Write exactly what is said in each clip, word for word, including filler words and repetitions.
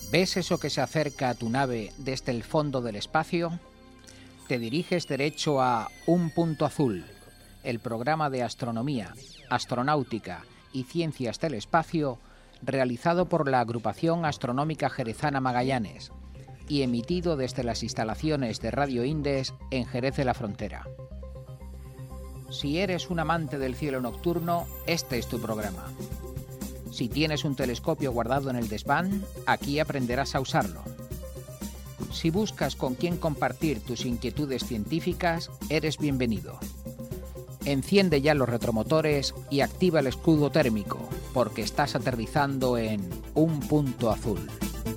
¿Ves eso que se acerca a tu nave desde el fondo del espacio? Te diriges derecho a Un Punto Azul, el programa de astronomía, astronáutica y ciencias del espacio realizado por la Agrupación Astronómica Jerezana Magallanes y emitido desde las instalaciones de Radio Indes en Jerez de la Frontera. Si eres un amante del cielo nocturno, este es tu programa. Si tienes un telescopio guardado en el desván, aquí aprenderás a usarlo. Si buscas con quién compartir tus inquietudes científicas, eres bienvenido. Enciende ya los retromotores y activa el escudo térmico, porque estás aterrizando en Un Punto Azul.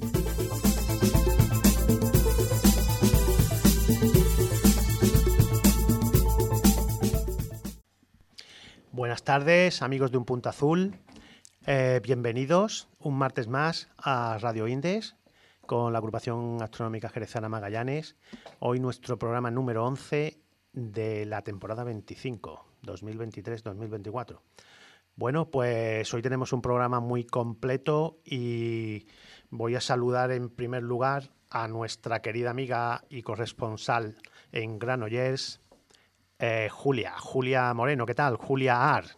Buenas tardes, amigos de Un Punto Azul. Eh, bienvenidos un martes más a Radio Indes con la Agrupación Astronómica Jerezana Magallanes. Hoy nuestro programa número once de la temporada veinticinco, dos mil veintitrés dos mil veinticuatro. Bueno, pues hoy tenemos un programa muy completo y voy a saludar en primer lugar a nuestra querida amiga y corresponsal en Granollers, eh, Julia, Julia Moreno. ¿Qué tal? Julia Ar.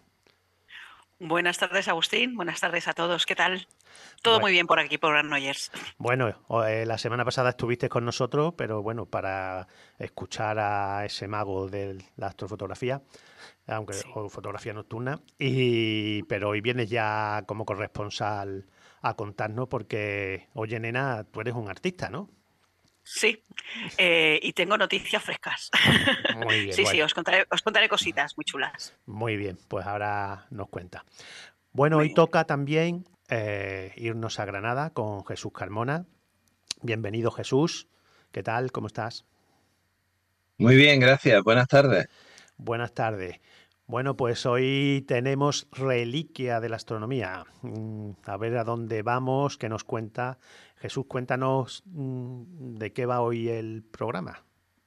Buenas tardes, Agustín. Buenas tardes a todos. ¿Qué tal? Todo bueno, muy bien por aquí, por Granollers. Bueno, eh, la semana pasada estuviste con nosotros, pero bueno, para escuchar a ese mago de la astrofotografía, aunque sí. o fotografía nocturna, y pero hoy vienes ya como corresponsal a contarnos porque, oye, nena, tú eres un artista, ¿no? Sí, eh, y tengo noticias frescas. Muy bien. sí, bueno. sí, os contaré, os contaré cositas muy chulas. Muy bien, pues ahora nos cuenta. Bueno, muy hoy bien. toca también eh, irnos a Granada con Jesús Carmona. Bienvenido, Jesús. ¿Qué tal? ¿Cómo estás? Muy bien, gracias. Buenas tardes. Buenas tardes. Bueno, pues hoy tenemos reliquia de la astronomía. A ver a dónde vamos, qué nos cuenta. Jesús, cuéntanos de qué va hoy el programa.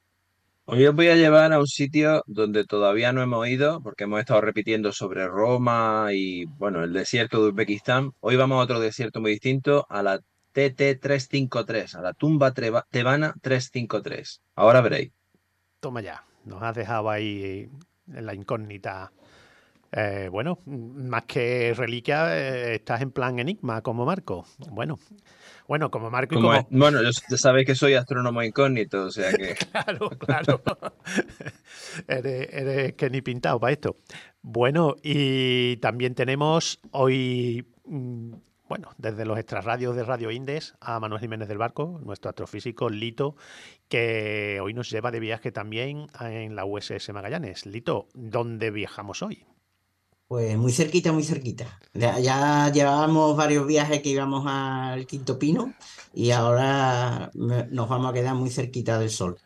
Hoy os voy a llevar a un sitio donde todavía no hemos ido, porque hemos estado repitiendo sobre Roma y, bueno, el desierto de Uzbekistán. Hoy vamos a otro desierto muy distinto, a la T T trescientos cincuenta y tres, a la tumba tebana trescientos cincuenta y tres. Ahora veréis. Toma ya, nos has dejado ahí en la incógnita. Eh, bueno, más que reliquia, eh, estás en plan enigma como Marco. Bueno, bueno, como Marco y como... como... Es, bueno, ya sabéis que soy astrónomo incógnito, o sea que... claro, claro. eres, eres que ni pintado para esto. Bueno, y también tenemos hoy... Mmm, Bueno, desde los extrarradios de Radio Indes a Manuel Jiménez del Barco, nuestro astrofísico Lito, que hoy nos lleva de viaje también en la U S S Magallanes. Lito, ¿dónde viajamos hoy? Pues muy cerquita, muy cerquita. Ya, ya llevábamos varios viajes que íbamos al Quinto Pino y ahora nos vamos a quedar muy cerquita del Sol.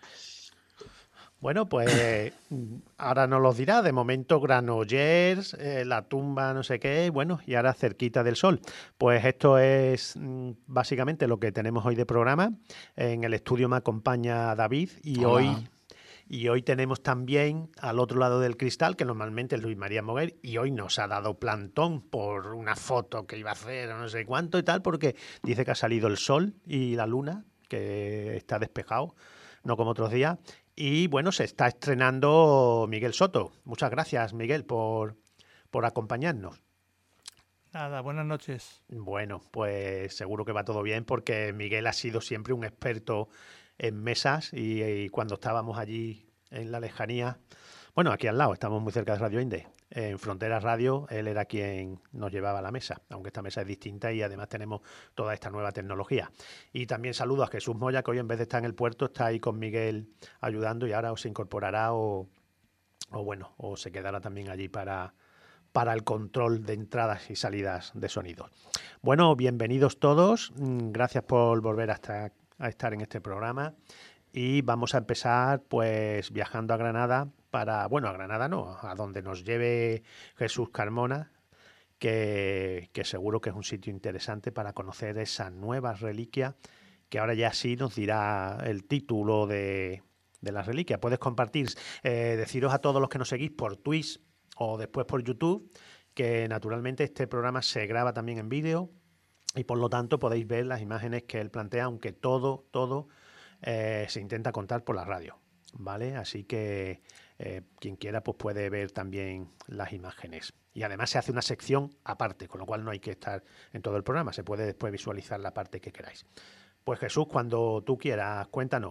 Bueno, pues ahora nos los dirá. De momento Granollers, eh, la tumba no sé qué, bueno, y ahora cerquita del Sol. Pues esto es mm, básicamente lo que tenemos hoy de programa. En el estudio me acompaña David y Hola. hoy... Y hoy tenemos también al otro lado del cristal, que normalmente es Luis María Moguer, y hoy nos ha dado plantón por una foto que iba a hacer o no sé cuánto y tal, porque dice que ha salido el sol y la luna, que está despejado, no como otros días. Y bueno, se está estrenando Miguel Soto. Muchas gracias, Miguel, por, por acompañarnos. Nada, buenas noches. Bueno, pues seguro que va todo bien porque Miguel ha sido siempre un experto en mesas y, y cuando estábamos allí en la lejanía, bueno, aquí al lado, estamos muy cerca de Radio Indes, en Fronteras Radio, él era quien nos llevaba a la mesa, aunque esta mesa es distinta y además tenemos toda esta nueva tecnología. Y también saludo a Jesús Moya, que hoy en vez de estar en el puerto está ahí con Miguel ayudando y ahora se incorporará o, o bueno, o se quedará también allí para... para el control de entradas y salidas de sonido. Bueno, bienvenidos todos. Gracias por volver hasta a estar en este programa. Y vamos a empezar pues viajando a Granada para, bueno, a Granada no, a donde nos lleve Jesús Carmona, que, que seguro que es un sitio interesante para conocer esa nueva reliquia, que ahora ya sí nos dirá el título de, de la reliquia. Puedes compartir, eh, deciros a todos los que nos seguís por Twitch o después por YouTube, que naturalmente este programa se graba también en vídeo y por lo tanto podéis ver las imágenes que él plantea, aunque todo, todo eh, se intenta contar por la radio, ¿vale? Así que eh, quien quiera pues puede ver también las imágenes. Y además se hace una sección aparte, con lo cual no hay que estar en todo el programa, se puede después visualizar la parte que queráis. Pues Jesús, cuando tú quieras, cuéntanos.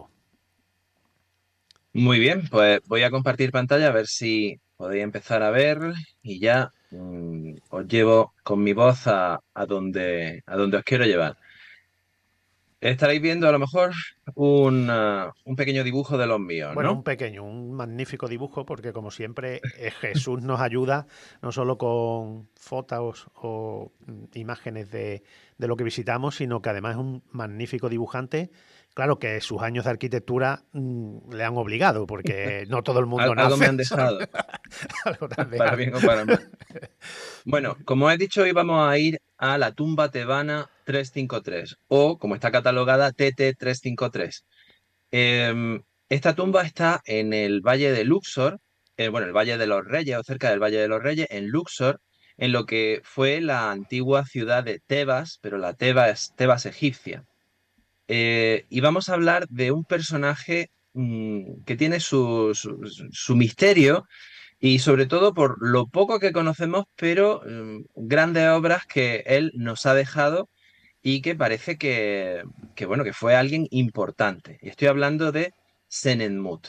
Muy bien, pues voy a compartir pantalla a ver si podéis empezar a ver y ya mm, os llevo con mi voz a, a donde, a donde os quiero llevar. Estaréis viendo a lo mejor un, ah, un pequeño dibujo de los míos, Bueno, ¿no? un pequeño, un magnífico dibujo, porque como siempre eh, Jesús nos ayuda no solo con fotos o mm, imágenes de, de lo que visitamos, sino que además es un magnífico dibujante. Claro que sus años de arquitectura mm, le han obligado, porque no todo el Al- mundo algo me nace. han dejado, Algo te han para dejado. bien o para mal. Bueno, como he dicho, hoy vamos a ir a la tumba tebana trescientos cincuenta y tres o, como está catalogada, T T trescientos cincuenta y tres. Em, esta tumba está en el Valle de Luxor, eh, bueno, el Valle de los Reyes o cerca del Valle de los Reyes, en Luxor, en lo que fue la antigua ciudad de Tebas, pero la Tebas, Tebas egipcia. Eh, y vamos a hablar de un personaje mm, que tiene su, su- su misterio y sobre todo por lo poco que conocemos, pero mm, grandes obras que él nos ha dejado y que parece que, que, bueno, que fue alguien importante. Y estoy hablando de Senenmut.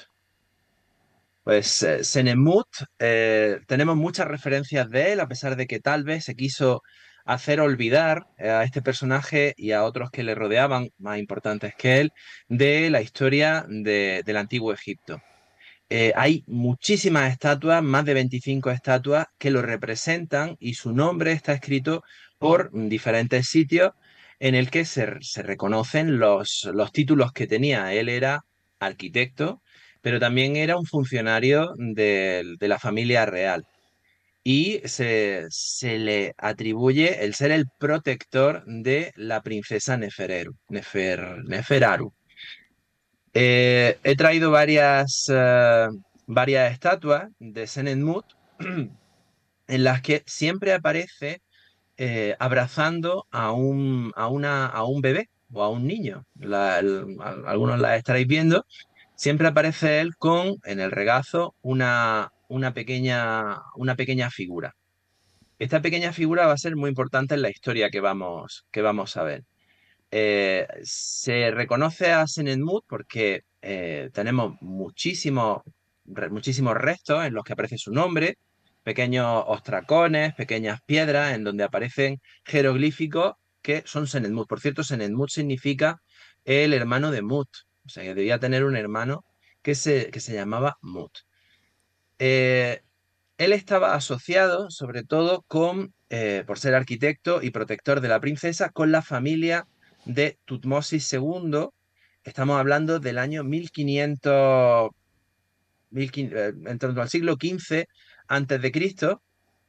Pues eh, Senenmut, eh, tenemos muchas referencias de él, a pesar de que tal vez se quiso hacer olvidar eh, a este personaje y a otros que le rodeaban, más importantes que él, de la historia de- del antiguo Egipto. Eh, hay muchísimas estatuas, más de veinticinco estatuas que lo representan y su nombre está escrito por diferentes sitios en el que se, se reconocen los, los títulos que tenía. Él era arquitecto, pero también era un funcionario de, de la familia real y se, se le atribuye el ser el protector de la princesa Nefereru, Nefer, Neferaru. Eh, he traído varias, eh, varias estatuas de Senenmut en las que siempre aparece eh, abrazando a un, a una, a un bebé o a un niño. La- el- a- algunos la estaréis viendo. Siempre aparece él con en el regazo una, una pequeña, una pequeña figura. Esta pequeña figura va a ser muy importante en la historia que vamos, que vamos a ver. Eh, se reconoce a Senenmut porque eh, tenemos muchísimos, re- muchísimos restos en los que aparece su nombre, pequeños ostracones, pequeñas piedras en donde aparecen jeroglíficos que son Senenmut. Por cierto, Senenmut significa el hermano de Mut, o sea que debía tener un hermano que se, que se llamaba Mut. Eh, Él estaba asociado sobre todo con, eh, por ser arquitecto y protector de la princesa, con la familia de Tutmosis segundo. Estamos hablando del año mil quinientos, mil quinientos, eh, en torno al siglo quince antes de Cristo,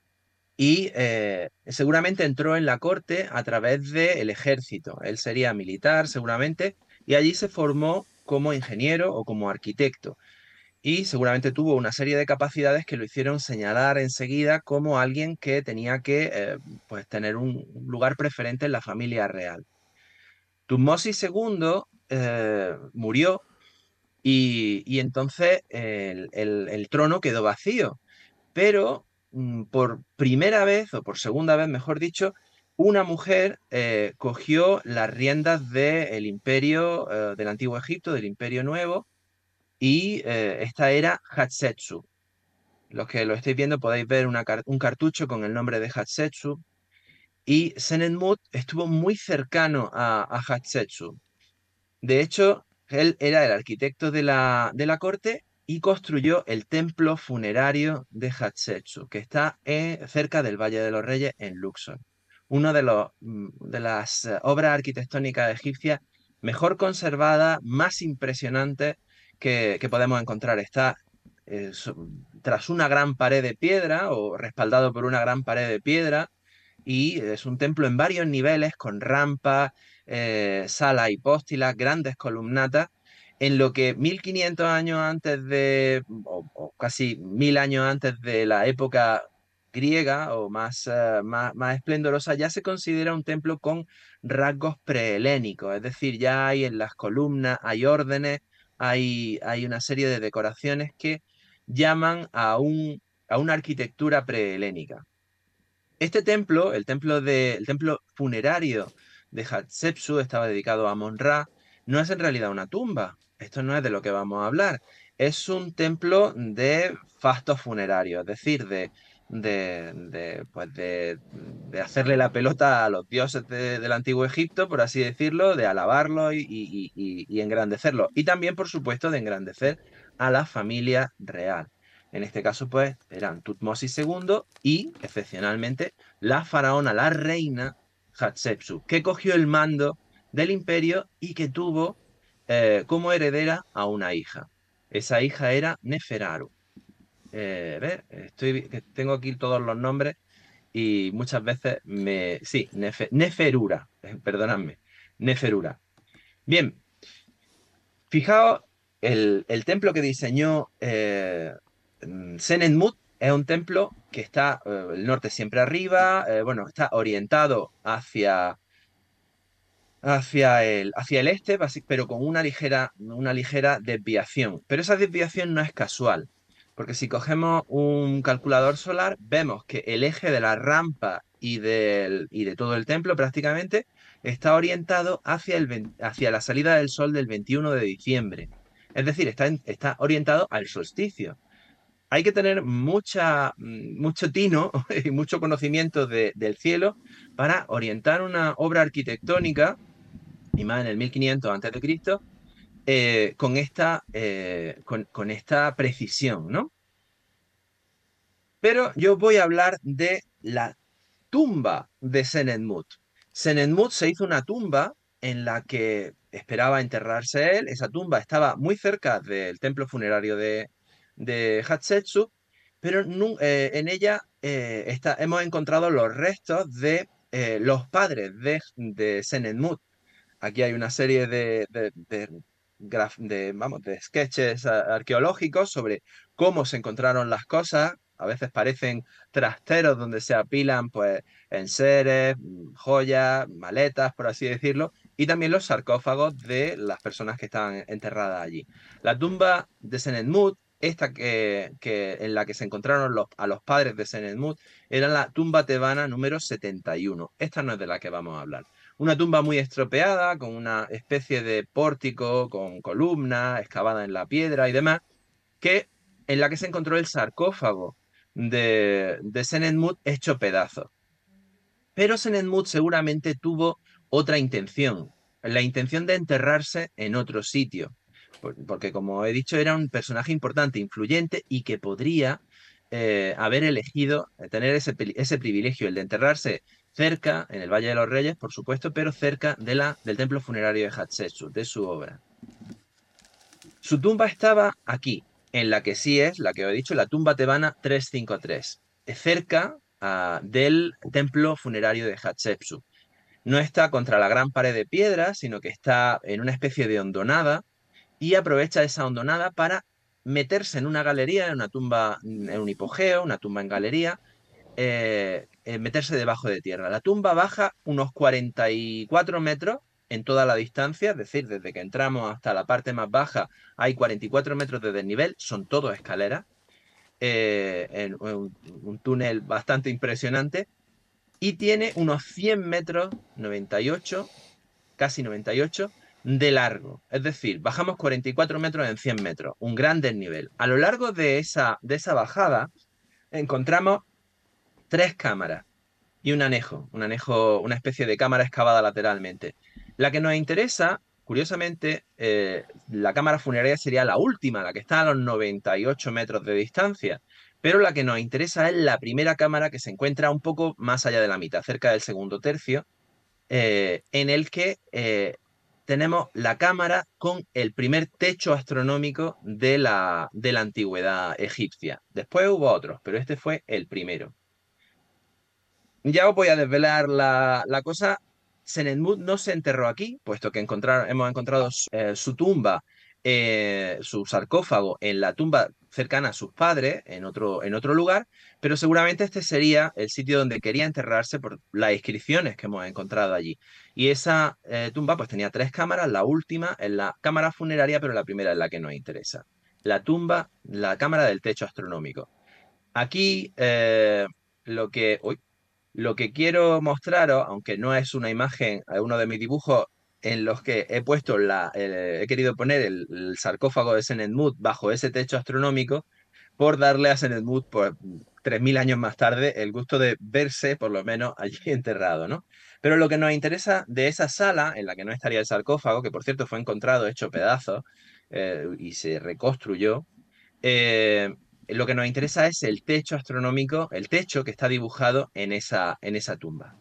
y eh, seguramente entró en la corte a través del ejército. Él sería militar seguramente y allí se formó como ingeniero o como arquitecto y seguramente tuvo una serie de capacidades que lo hicieron señalar enseguida como alguien que tenía que eh, pues tener un lugar preferente en la familia real. Tutmosis segundo eh, murió y, y entonces el, el- el trono quedó vacío, pero mm, por primera vez, o por segunda vez, mejor dicho, una mujer eh, cogió las riendas del imperio eh, del Antiguo Egipto, del Imperio Nuevo, y eh, esta era Hatshepsut. Los que lo estáis viendo podéis ver una car- un cartucho con el nombre de Hatshepsut. Y Senenmut estuvo muy cercano a, a Hatshepsut. De hecho, él era el arquitecto de la, de la corte y construyó el templo funerario de Hatshepsut, que está eh, cerca del Valle de los Reyes en Luxor. Una de, los, mm, de las eh, obras arquitectónicas egipcias mejor conservadas, más impresionantes que, que podemos encontrar. Está eh, so- tras una gran pared de piedra o respaldado por una gran pared de piedra y es un templo en varios niveles con rampas, eh, sala hipóstilas, grandes columnatas, en lo que mil quinientos años antes de, o, o casi mil años antes de la época griega o más, eh, más, más esplendorosa, ya se considera un templo con rasgos prehelénicos, es decir, ya hay en las columnas, hay órdenes, hay, hay una serie de decoraciones que llaman a, un, a una arquitectura prehelénica. Este templo, el templo, de, el templo funerario de Hatshepsut, estaba dedicado a Amon-Ra, no es en realidad una tumba. Esto no es de lo que vamos a hablar. Es un templo de fastos funerarios, es decir, de, de, de, pues de, de hacerle la pelota a los dioses de- del antiguo Egipto, por así decirlo, de alabarlos y, y, y, y engrandecerlos. Y también, por supuesto, de engrandecer a la familia real. En este caso, pues, eran Tutmosis segundo y, excepcionalmente, la faraona, la reina Hatshepsut, que cogió el mando del imperio y que tuvo eh, como heredera a una hija. Esa hija era Neferaru. Eh, ¿ves? Estoy, que tengo aquí todos los nombres y muchas veces me... Sí, Nefe- Neferura, eh, perdonadme, Neferura. Bien, fijaos, el, el templo que diseñó eh, mm, Senenmut es un templo que está eh, el norte siempre arriba, eh, bueno, está orientado hacia, hacia el, hacia el este, basi- pero con una ligera, una ligera desviación. Pero esa desviación no es casual, porque si cogemos un calculador solar, vemos que el eje de la rampa y, del, y de todo el templo prácticamente está orientado hacia, el, vein- hacia la salida del sol del veintiuno de diciembre. Es decir, está, en- está orientado al solsticio. Hay que tener mucha, mm, mucho tino y mucho conocimiento de- del cielo para orientar una obra arquitectónica, y más en el mil quinientos antes de Cristo, eh, con esta, eh, con, con esta precisión, ¿no? Pero yo voy a hablar de la tumba de Senenmut. Senenmut se hizo una tumba en la que esperaba enterrarse él. Esa tumba estaba muy cerca del templo funerario de, de Hatshepsut, pero nu- eh, en ella eh, está- hemos encontrado los restos de eh, los padres de, de Senenmut. Aquí hay una serie de, de, de graf- de, vamos, de sketches a- arqueológicos sobre cómo se encontraron las cosas. A veces parecen trasteros donde se apilan pues enseres, mm, joyas, maletas, por así decirlo, y también los sarcófagos de las personas que estaban enterradas allí. La tumba de Senenmut, esta que, que- en la que se encontraron los- a los padres de Senenmut, era la tumba tebana número setenta y uno. Esta no es de la que vamos a hablar. Una tumba muy estropeada, con una especie de pórtico, con columnas, excavada en la piedra y demás, que, en la que se encontró el sarcófago de, de Senenmut hecho pedazos. Pero Senenmut seguramente tuvo otra intención, la intención de enterrarse en otro sitio, por- porque como he dicho, era un personaje importante, influyente y que podría eh, haber elegido eh, tener ese, pri- ese privilegio, el de enterrarse cerca, en el Valle de los Reyes, por supuesto, pero cerca de la, del templo funerario de Hatshepsut, de su obra. Su tumba estaba aquí, en la que sí es, la que os he dicho, la tumba tebana trescientos cincuenta y tres, eh, cerca ah, del templo funerario de Hatshepsut. No está contra la gran pared de piedra, sino que está en una especie de hondonada y aprovecha esa hondonada para meterse en una galería, en una tumba, en un hipogeo, una tumba en galería, eh, eh, meterse debajo de tierra. La tumba baja unos cuarenta y cuatro metros en toda la distancia, es decir, desde que entramos hasta la parte más baja hay cuarenta y cuatro metros de desnivel, son todo escaleras, eh, en un, un túnel bastante impresionante y tiene unos cien metros, noventa y ocho, casi noventa y ocho, de largo. Es decir, bajamos cuarenta y cuatro metros en cien metros, un gran desnivel. A lo largo de esa, de esa bajada encontramos tres cámaras y un anejo, un anejo, una especie de cámara excavada lateralmente. La que nos interesa, curiosamente, eh, la cámara funeraria sería la última, la que está a los noventa y ocho metros de distancia, pero la que nos interesa es la primera cámara que se encuentra un poco más allá de la mitad, cerca del segundo tercio, eh, en el que eh, tenemos la cámara con el primer techo astronómico de la, de la antigüedad egipcia. Después hubo otros, pero este fue el primero. Ya os voy a desvelar la, la cosa. Senenmut no se enterró aquí, puesto que encontrar- hemos encontrado su, eh, su tumba eh, su sarcófago en la tumba cercana a sus padres, en otro, en otro lugar, pero seguramente este sería el sitio donde quería enterrarse por las inscripciones que hemos encontrado allí. Y esa eh, tumba pues tenía tres cámaras, la última es la cámara funeraria, pero la primera es la que nos interesa. La tumba, la cámara del techo astronómico. Aquí eh, lo que, uy, lo que quiero mostraros, aunque no es una imagen, es uno de mis dibujos en los que he puesto la, el- he querido poner el, el sarcófago de Senenmut bajo ese techo astronómico, por darle a Senenmut, pues, tres mil años más tarde, el gusto de verse, por lo menos, allí enterrado, ¿no? Pero lo que nos interesa de esa sala, en la que no estaría el sarcófago, que por cierto fue encontrado hecho pedazos eh, y se reconstruyó, eh, lo que nos interesa es el techo astronómico, el techo que está dibujado en esa, en esa tumba.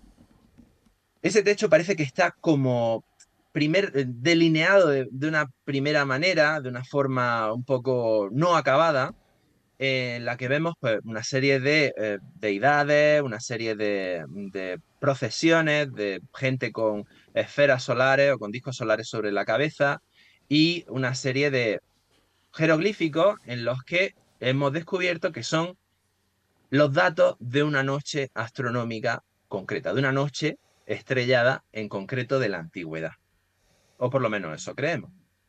Ese techo parece que está como primer, eh, delineado de, de una primera manera, de una forma un poco no acabada, eh, en la que vemos pues, una serie de eh, deidades, una serie de, de procesiones, de gente con esferas solares o con discos solares sobre la cabeza y una serie de jeroglíficos en los que hemos descubierto que son los datos de una noche astronómica concreta, de una noche estrellada en concreto de la antigüedad. O por lo menos eso creemos.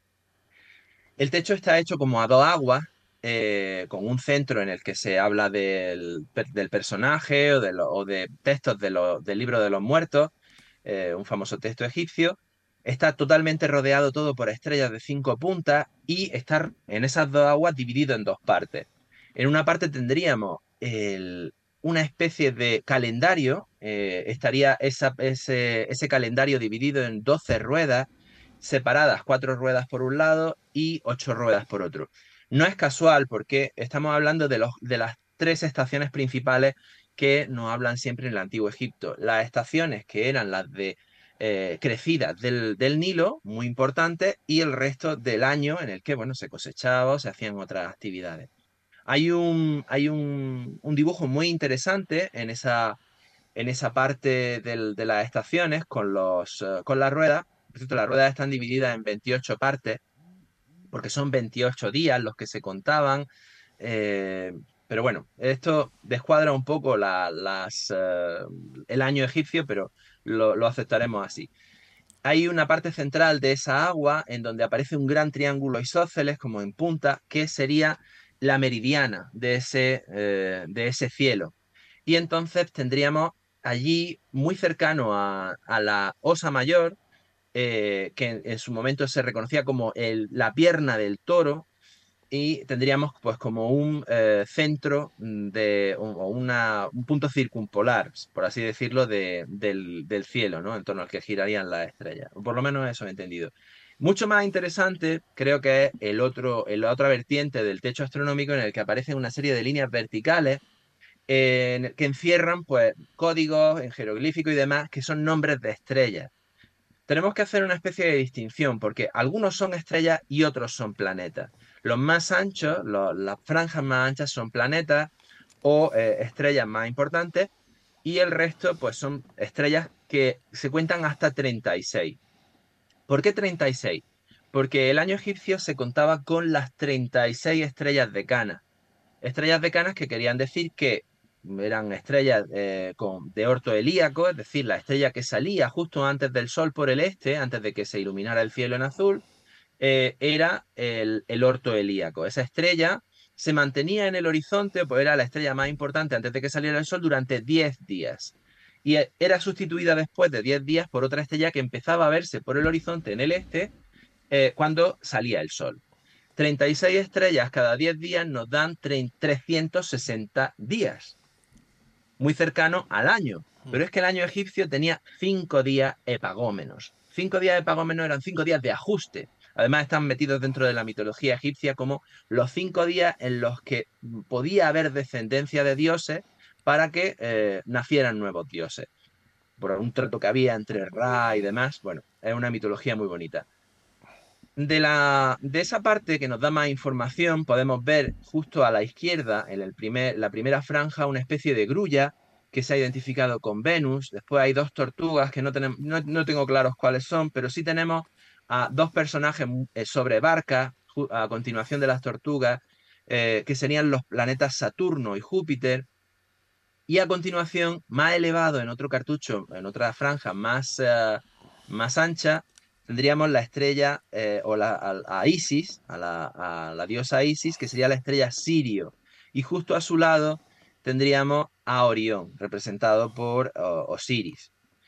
El techo está hecho como a dos aguas, eh, con un centro en el que se habla del, del personaje o de, lo, o de textos de lo, del libro de los muertos, eh, un famoso texto egipcio. Está totalmente rodeado todo por estrellas de cinco puntas y está en esas dos aguas dividido en dos partes. En una parte tendríamos el, una especie de calendario, eh, estaría esa, ese, ese calendario dividido en doce ruedas separadas, cuatro ruedas por un lado y ocho ruedas por otro. No es casual porque estamos hablando de, los, de las tres estaciones principales que nos hablan siempre en el Antiguo Egipto. Las estaciones que eran las de eh, crecidas del, del Nilo, muy importantes, y el resto del año en el que bueno, se cosechaba o se hacían otras actividades. Hay un, hay un, un dibujo muy interesante en esa, en esa parte del, de las estaciones con, los, uh, con las ruedas. Por cierto, las ruedas están divididas en veintiocho partes, porque son veintiocho días los que se contaban. Eh, pero bueno, esto descuadra un poco la, las, uh, el año egipcio, pero lo, lo aceptaremos así. Hay una parte central de esa agua en donde aparece un gran triángulo isósceles, como en punta, que sería la meridiana de ese, eh, de ese cielo. Y entonces tendríamos allí, muy cercano a, a la Osa Mayor, eh, que en, en, su momento se reconocía como el, la pierna del toro, y tendríamos pues como un eh, centro de, o una, un punto circumpolar, por así decirlo, de, del, del cielo, ¿no? En torno al que girarían las estrellas. O por lo menos eso he entendido. Mucho más interesante creo que es el otro, la otra vertiente del techo astronómico en el que aparecen una serie de líneas verticales eh, que encierran pues, códigos en jeroglífico y demás que son nombres de estrellas. Tenemos que hacer una especie de distinción porque algunos son estrellas y otros son planetas. Los más anchos, los, las franjas más anchas son planetas o eh, estrellas más importantes y el resto pues son estrellas que se cuentan hasta treinta y seis. ¿Por qué treinta y seis? Porque el año egipcio se contaba con las treinta y seis estrellas decanas. Estrellas decanas que querían decir que eran estrellas eh, con, de orto helíaco, es decir, la estrella que salía justo antes del Sol por el este, antes de que se iluminara el cielo en azul, eh, era el, el orto helíaco. Esa estrella se mantenía en el horizonte, pues era la estrella más importante antes de que saliera el Sol durante diez días. Y era sustituida después de diez días por otra estrella que empezaba a verse por el horizonte en el este eh, cuando salía el Sol. treinta y seis estrellas cada diez días nos dan trescientos sesenta días, muy cercano al año. Pero es que el año egipcio tenía cinco días epagómenos. Cinco días epagómenos eran cinco días de ajuste. Además están metidos dentro de la mitología egipcia como los cinco días en los que podía haber descendencia de dioses para que eh, nacieran nuevos dioses. Por un trato que había entre Ra y demás. Bueno, es una mitología muy bonita. De, la, de esa parte que nos da más información, podemos ver justo a la izquierda, en el primer, la primera franja, una especie de grulla que se ha identificado con Venus. Después hay dos tortugas que no, tenemos, no, no tengo claros cuáles son, pero sí tenemos a dos personajes eh, sobre barcas, a continuación de las tortugas, eh, que serían los planetas Saturno y Júpiter, y a continuación, más elevado en otro cartucho, en otra franja más, uh, más ancha, tendríamos la estrella eh, o la, a, a Isis, a la, a la diosa Isis, que sería la estrella Sirio. Y justo a su lado tendríamos a Orión, representado por uh, Osiris.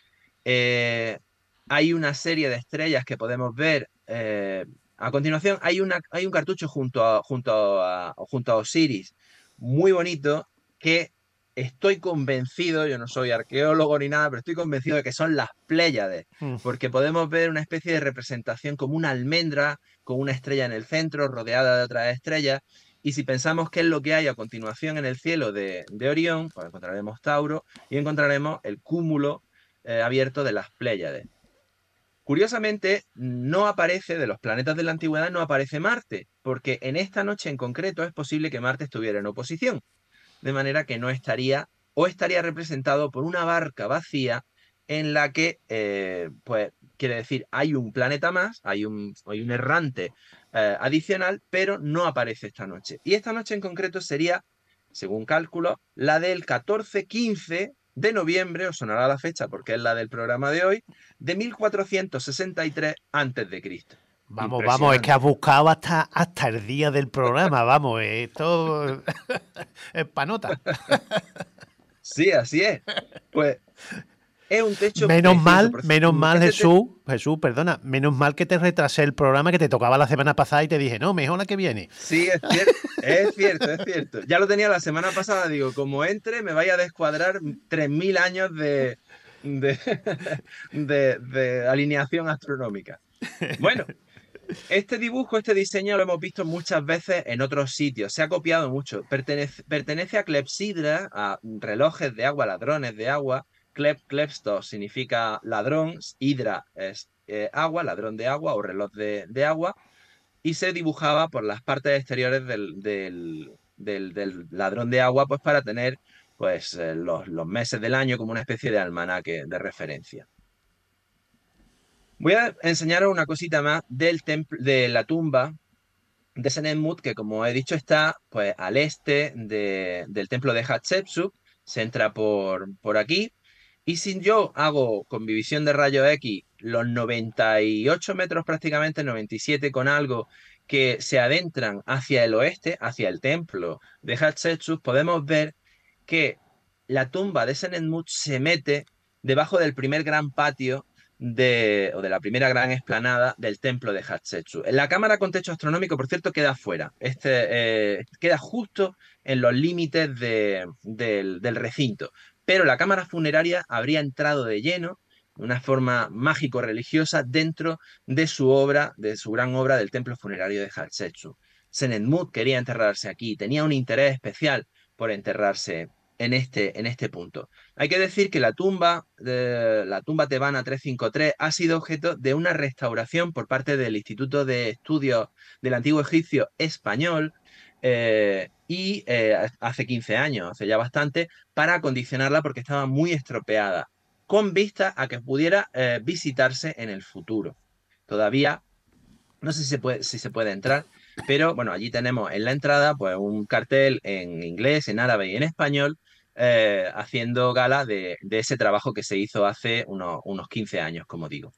Eh, hay una serie de estrellas que podemos ver. Eh, a continuación, hay, una, hay un cartucho junto a, junto a, junto a Osiris, muy bonito, que estoy convencido, yo no soy arqueólogo ni nada, pero estoy convencido de que son las Pléyades, Mm. porque podemos ver una especie de representación como una almendra, con una estrella en el centro, rodeada de otras estrellas, y si pensamos qué es lo que hay a continuación en el cielo de, de Orión, pues encontraremos Tauro y encontraremos el cúmulo eh, abierto de las Pléyades. Curiosamente, no aparece, de los planetas de la antigüedad, no aparece Marte, porque en esta noche en concreto es posible que Marte estuviera en oposición, de manera que no estaría, o estaría representado por una barca vacía en la que, eh, pues, quiere decir, hay un planeta más, hay un, hay un errante eh, adicional, pero no aparece esta noche. Y esta noche en concreto sería, según cálculo, la del catorce quince de noviembre, os sonará la fecha porque es la del programa de hoy, de mil cuatrocientos sesenta y tres antes de Cristo. Vamos, vamos, es que has buscado hasta, hasta el día del programa, vamos, esto es panota. Sí, así es. Pues es un techo Menos precioso, mal, por- menos mal, este te- Jesús, Jesús, perdona, menos mal que te retrasé el programa que te tocaba la semana pasada y te dije, no, mejor la que viene. Sí, es cierto, es cierto, es cierto. Ya lo tenía la semana pasada, digo, como entre, me vaya a descuadrar tres mil años de, de, de, de alineación astronómica. Bueno, este dibujo, este diseño lo hemos visto muchas veces en otros sitios, se ha copiado mucho. Pertenece, pertenece a clepsidra, a relojes de agua, ladrones de agua. Klep, klepstos significa ladrón, hidra es eh, agua, ladrón de agua o reloj de, de agua, y se dibujaba por las partes exteriores del, del, del- del ladrón de agua, pues para tener pues, eh, los, los meses del año como una especie de almanaque de referencia. Voy a enseñaros una cosita más del templo, de la tumba de Senenmut, que como he dicho está pues, al este de- del templo de Hatshepsut. Se entra por, por aquí. Y si yo hago con mi visión de rayos X los noventa y ocho metros prácticamente, noventa y siete con algo, que se adentran hacia el oeste, hacia el templo de Hatshepsut, podemos ver que la tumba de Senenmut se mete debajo del primer gran patio de, o de la primera gran explanada del templo de Hatshepsut. La cámara con techo astronómico, por cierto, queda fuera. Este, eh, queda justo en los límites de- del, del recinto. Pero la cámara funeraria habría entrado de lleno, de una forma mágico-religiosa, dentro de su obra, de su gran obra del templo funerario de Hatshepsut. Senenmut quería enterrarse aquí, tenía un interés especial por enterrarse en este, en este punto. Hay que decir que la tumba, de, la tumba tebana trescientos cincuenta y tres ha sido objeto de una restauración por parte del Instituto de Estudios del Antiguo Egipcio Español, eh, y eh, hace quince años, hace ya bastante, para acondicionarla porque estaba muy estropeada, con vista a que pudiera eh, visitarse en el futuro. Todavía no sé si se puede, si se puede entrar, pero bueno, allí tenemos en la entrada pues un cartel en inglés, en árabe y en español, eh, haciendo gala de, de ese trabajo que se hizo hace unos, unos quince años, como digo.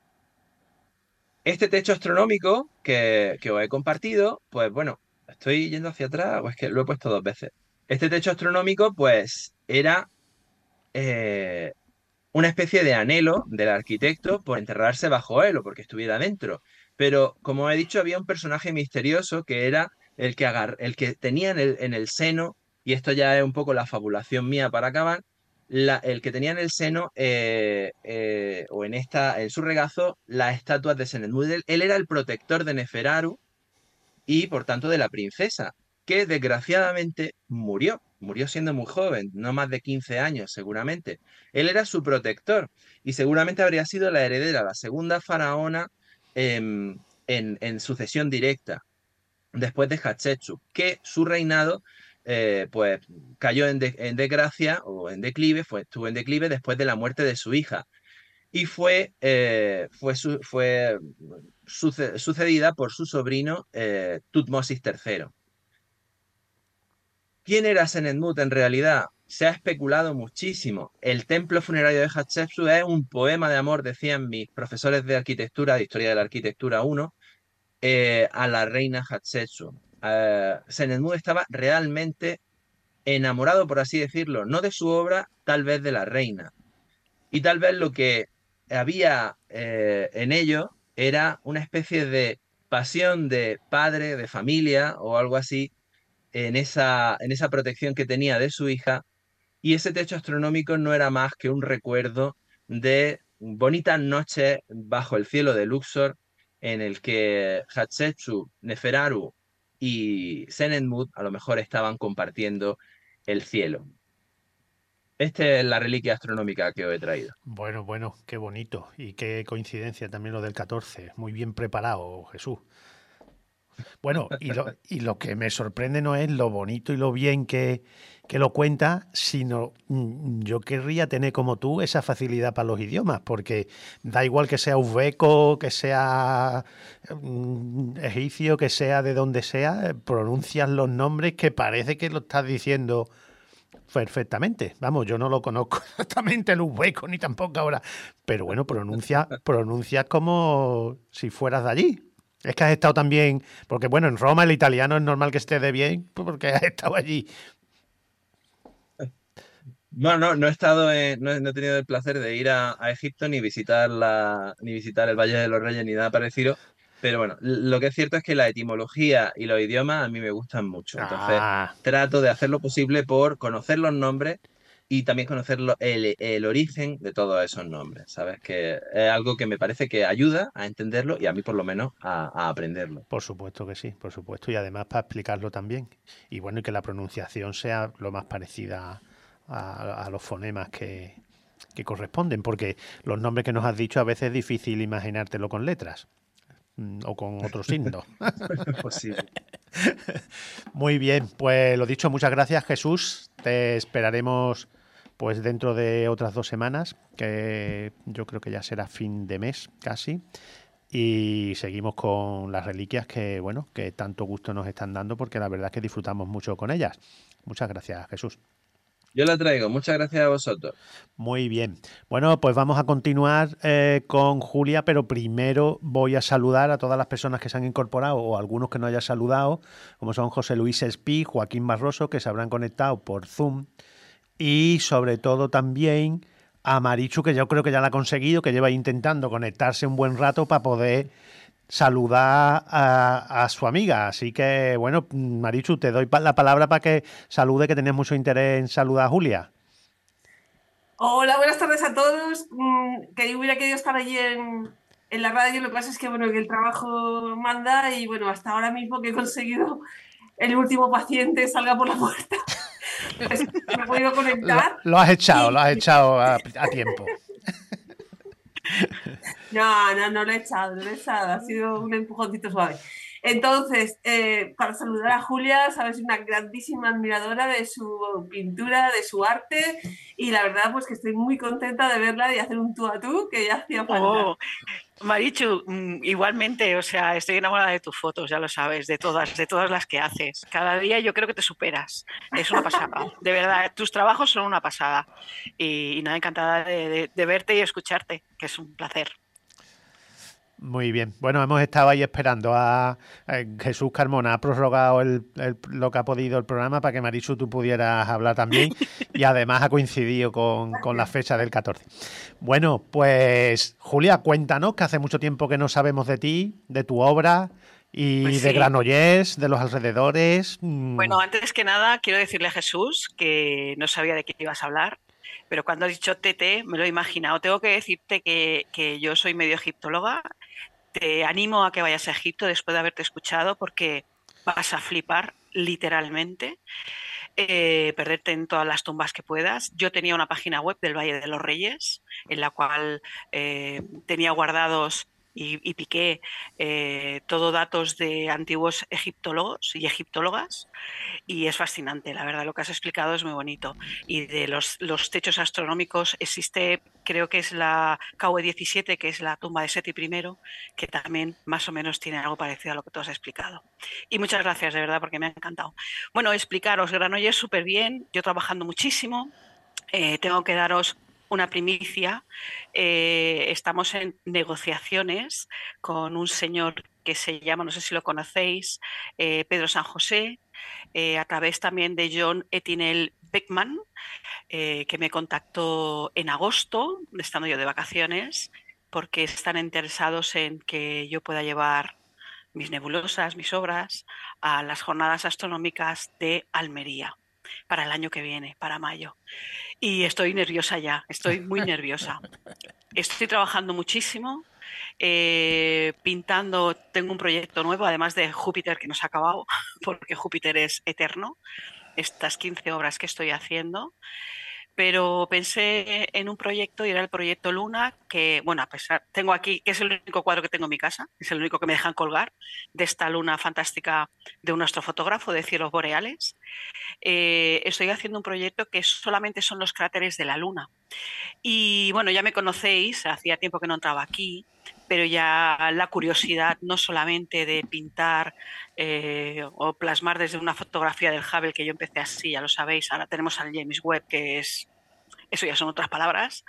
Este techo astronómico que, que os he compartido, pues bueno, estoy yendo hacia atrás, o es que lo he puesto dos veces. Este techo astronómico, pues, era eh, una especie de anhelo del arquitecto por enterrarse bajo él o porque estuviera dentro. Pero, como he dicho, había un personaje misterioso que era el que, agar el que tenía en el, en el seno, y esto ya es un poco la fabulación mía para acabar, la- el que tenía en el seno eh, eh, o en, esta, en su regazo las estatuas de Senenmut. Él, él era el protector de Neferaru y por tanto de la princesa, que desgraciadamente murió. Murió siendo muy joven, no más de quince años seguramente. Él era su protector y seguramente habría sido la heredera, la segunda faraona em, en, en sucesión directa después de Hatshepsut, que su reinado eh, pues cayó en, de- en desgracia o en declive, fue, estuvo en declive después de la muerte de su hija. y fue, eh, fue, su- fue suce- sucedida por su sobrino eh, Tutmosis tercero. ¿Quién era Senenmut en realidad? Se ha especulado muchísimo. El templo funerario de Hatshepsut es un poema de amor, decían mis profesores de arquitectura, de historia de la arquitectura uno, eh, a la reina Hatshepsut. Eh, Senenmut estaba realmente enamorado, por así decirlo, no de su obra, tal vez de la reina. Y tal vez lo que había eh, en ello era una especie de pasión de padre, de familia o algo así, en esa, en esa protección que tenía de su hija. Y ese techo astronómico no era más que un recuerdo de bonitas noches bajo el cielo de Luxor, en el que Hatshepsut, Neferaru y Senenmut a lo mejor estaban compartiendo el cielo. Esta es la reliquia astronómica que os he traído. Bueno, bueno, qué bonito. Y qué coincidencia también lo del catorce. Muy bien preparado, Jesús. Bueno, y lo, y lo que me sorprende no es lo bonito y lo bien que, que lo cuenta, sino mm, yo querría tener como tú esa facilidad para los idiomas, porque da igual que sea uzbeco, que sea mm, egipcio, que sea de donde sea, eh, pronuncias los nombres que parece que lo estás diciendo perfectamente. Vamos, yo no lo conozco exactamente el uzbeco ni tampoco ahora, pero bueno, pronuncia, pronuncias como si fueras de allí. Es que has estado también, porque bueno, en Roma el italiano es normal que esté de bien, porque has estado allí. No, no, no he estado en- no, he no he tenido el placer de ir a, a Egipto ni visitar la, ni visitar el Valle de los Reyes ni nada parecido. Pero bueno, l- lo que es cierto es que la etimología y los idiomas a mí me gustan mucho. Entonces, Ah, trato de hacer lo posible por conocer los nombres y también conocer lo- el, el origen de todos esos nombres. ¿Sabes? Que es algo que me parece que ayuda a entenderlo y a mí por lo menos a, a aprenderlo. por supuesto que sí, por supuesto, y además para explicarlo también. Y bueno, y que la pronunciación sea lo más parecida a, a los fonemas que, que corresponden, porque los nombres que nos has dicho a veces es difícil imaginártelo con letras mm, o con otros signos. Es posible. Muy bien, pues lo dicho, muchas gracias, Jesús. Te esperaremos pues dentro de otras dos semanas, que yo creo que ya será fin de mes casi. Y seguimos con las reliquias que, bueno, que tanto gusto nos están dando, porque la verdad es que disfrutamos mucho con ellas. Muchas gracias, Jesús. Yo la traigo. Muchas gracias a vosotros. Muy bien. Bueno, pues vamos a continuar eh, con Julia, pero primero voy a saludar a todas las personas que se han incorporado o algunos que no haya saludado, como son José Luis Espí, Joaquín Barroso, que se habrán conectado por Zoom, y sobre todo también a Marichu, que yo creo que ya la ha conseguido, que lleva intentando conectarse un buen rato para poder saludar a, a su amiga. Así que, bueno, Marichu, te doy pa- la palabra para que salude, que tenías mucho interés en saludar a Julia. Hola, buenas tardes a todos. Mm, que yo hubiera querido estar allí en, en la radio, lo que pasa es que, bueno, que el trabajo manda y, bueno, hasta ahora mismo que he conseguido el último paciente salga por la puerta, pues me he podido Lo, conectar lo has echado, y lo has echado a, a tiempo. no, no, no lo he echado, no lo he echado, ha sido un empujoncito suave. Entonces, eh, para saludar a Julia, sabes, una grandísima admiradora de su pintura, de su arte, y la verdad, pues que estoy muy contenta de verla y hacer un tú a tú que ya hacía falta. Oh, Marichu, mm, igualmente, o sea, estoy enamorada de tus fotos, ya lo sabes, de todas, de todas las que haces. Cada día yo creo que te superas. Es una pasada, de verdad. Tus trabajos son una pasada. Y, y nada, encantada de, de- de verte y escucharte, que es un placer. Muy bien. Bueno, hemos estado ahí esperando a, a Jesús Carmona. Ha prorrogado el, el- lo que ha podido el programa para que Marichu tú pudieras hablar también, y además ha coincidido con, con la fecha del catorce. Bueno, pues Julia, cuéntanos, que hace mucho tiempo que no sabemos de ti, de tu obra y Pues de sí. Granollers, de los alrededores. Mm, Bueno, antes que nada, quiero decirle a Jesús que no sabía de qué ibas a hablar, pero cuando has dicho Tete, me lo he imaginado. Tengo que decirte que, que yo soy medio egiptóloga. Te animo a que vayas a Egipto después de haberte escuchado, porque vas a flipar literalmente, eh, perderte en todas las tumbas que puedas. Yo tenía una página web del Valle de los Reyes en la cual eh, tenía guardados y, y piqué eh, todo datos de antiguos egiptólogos y egiptólogas, y es fascinante, la verdad, lo que has explicado es muy bonito. Y de los, los techos astronómicos existe, creo que es la K V diecisiete, que es la tumba de Seti primero, que también más o menos tiene algo parecido a lo que tú has explicado. Y muchas gracias, de verdad, porque me ha encantado. Bueno, explicaros, Granollers súper bien, yo trabajando muchísimo, eh, tengo que daros una primicia, eh, estamos en negociaciones con un señor que se llama, no sé si lo conocéis, eh, Pedro San José, eh, a través también de John Etinel Beckman, eh, que me contactó en agosto, estando yo de vacaciones, porque están interesados en que yo pueda llevar mis nebulosas, mis obras, a las jornadas astronómicas de Almería para el año que viene, para mayo. Y estoy nerviosa ya, estoy muy nerviosa. Estoy trabajando muchísimo, eh, pintando, tengo un proyecto nuevo, además de Júpiter, que no se ha acabado, porque Júpiter es eterno, estas quince obras que estoy haciendo. Pero pensé en un proyecto y era el proyecto Luna, que, bueno, a pesar, tengo aquí, que es el único cuadro que tengo en mi casa, es el único que me dejan colgar, de esta luna fantástica de un astrofotógrafo de cielos boreales. Eh, estoy haciendo un proyecto que solamente son los cráteres de la Luna. Y bueno, ya me conocéis, hacía tiempo que no entraba aquí, pero ya la curiosidad no solamente de pintar eh, o plasmar desde una fotografía del Hubble, que yo empecé así, ya lo sabéis, ahora tenemos al James Webb, que es, eso ya son otras palabras,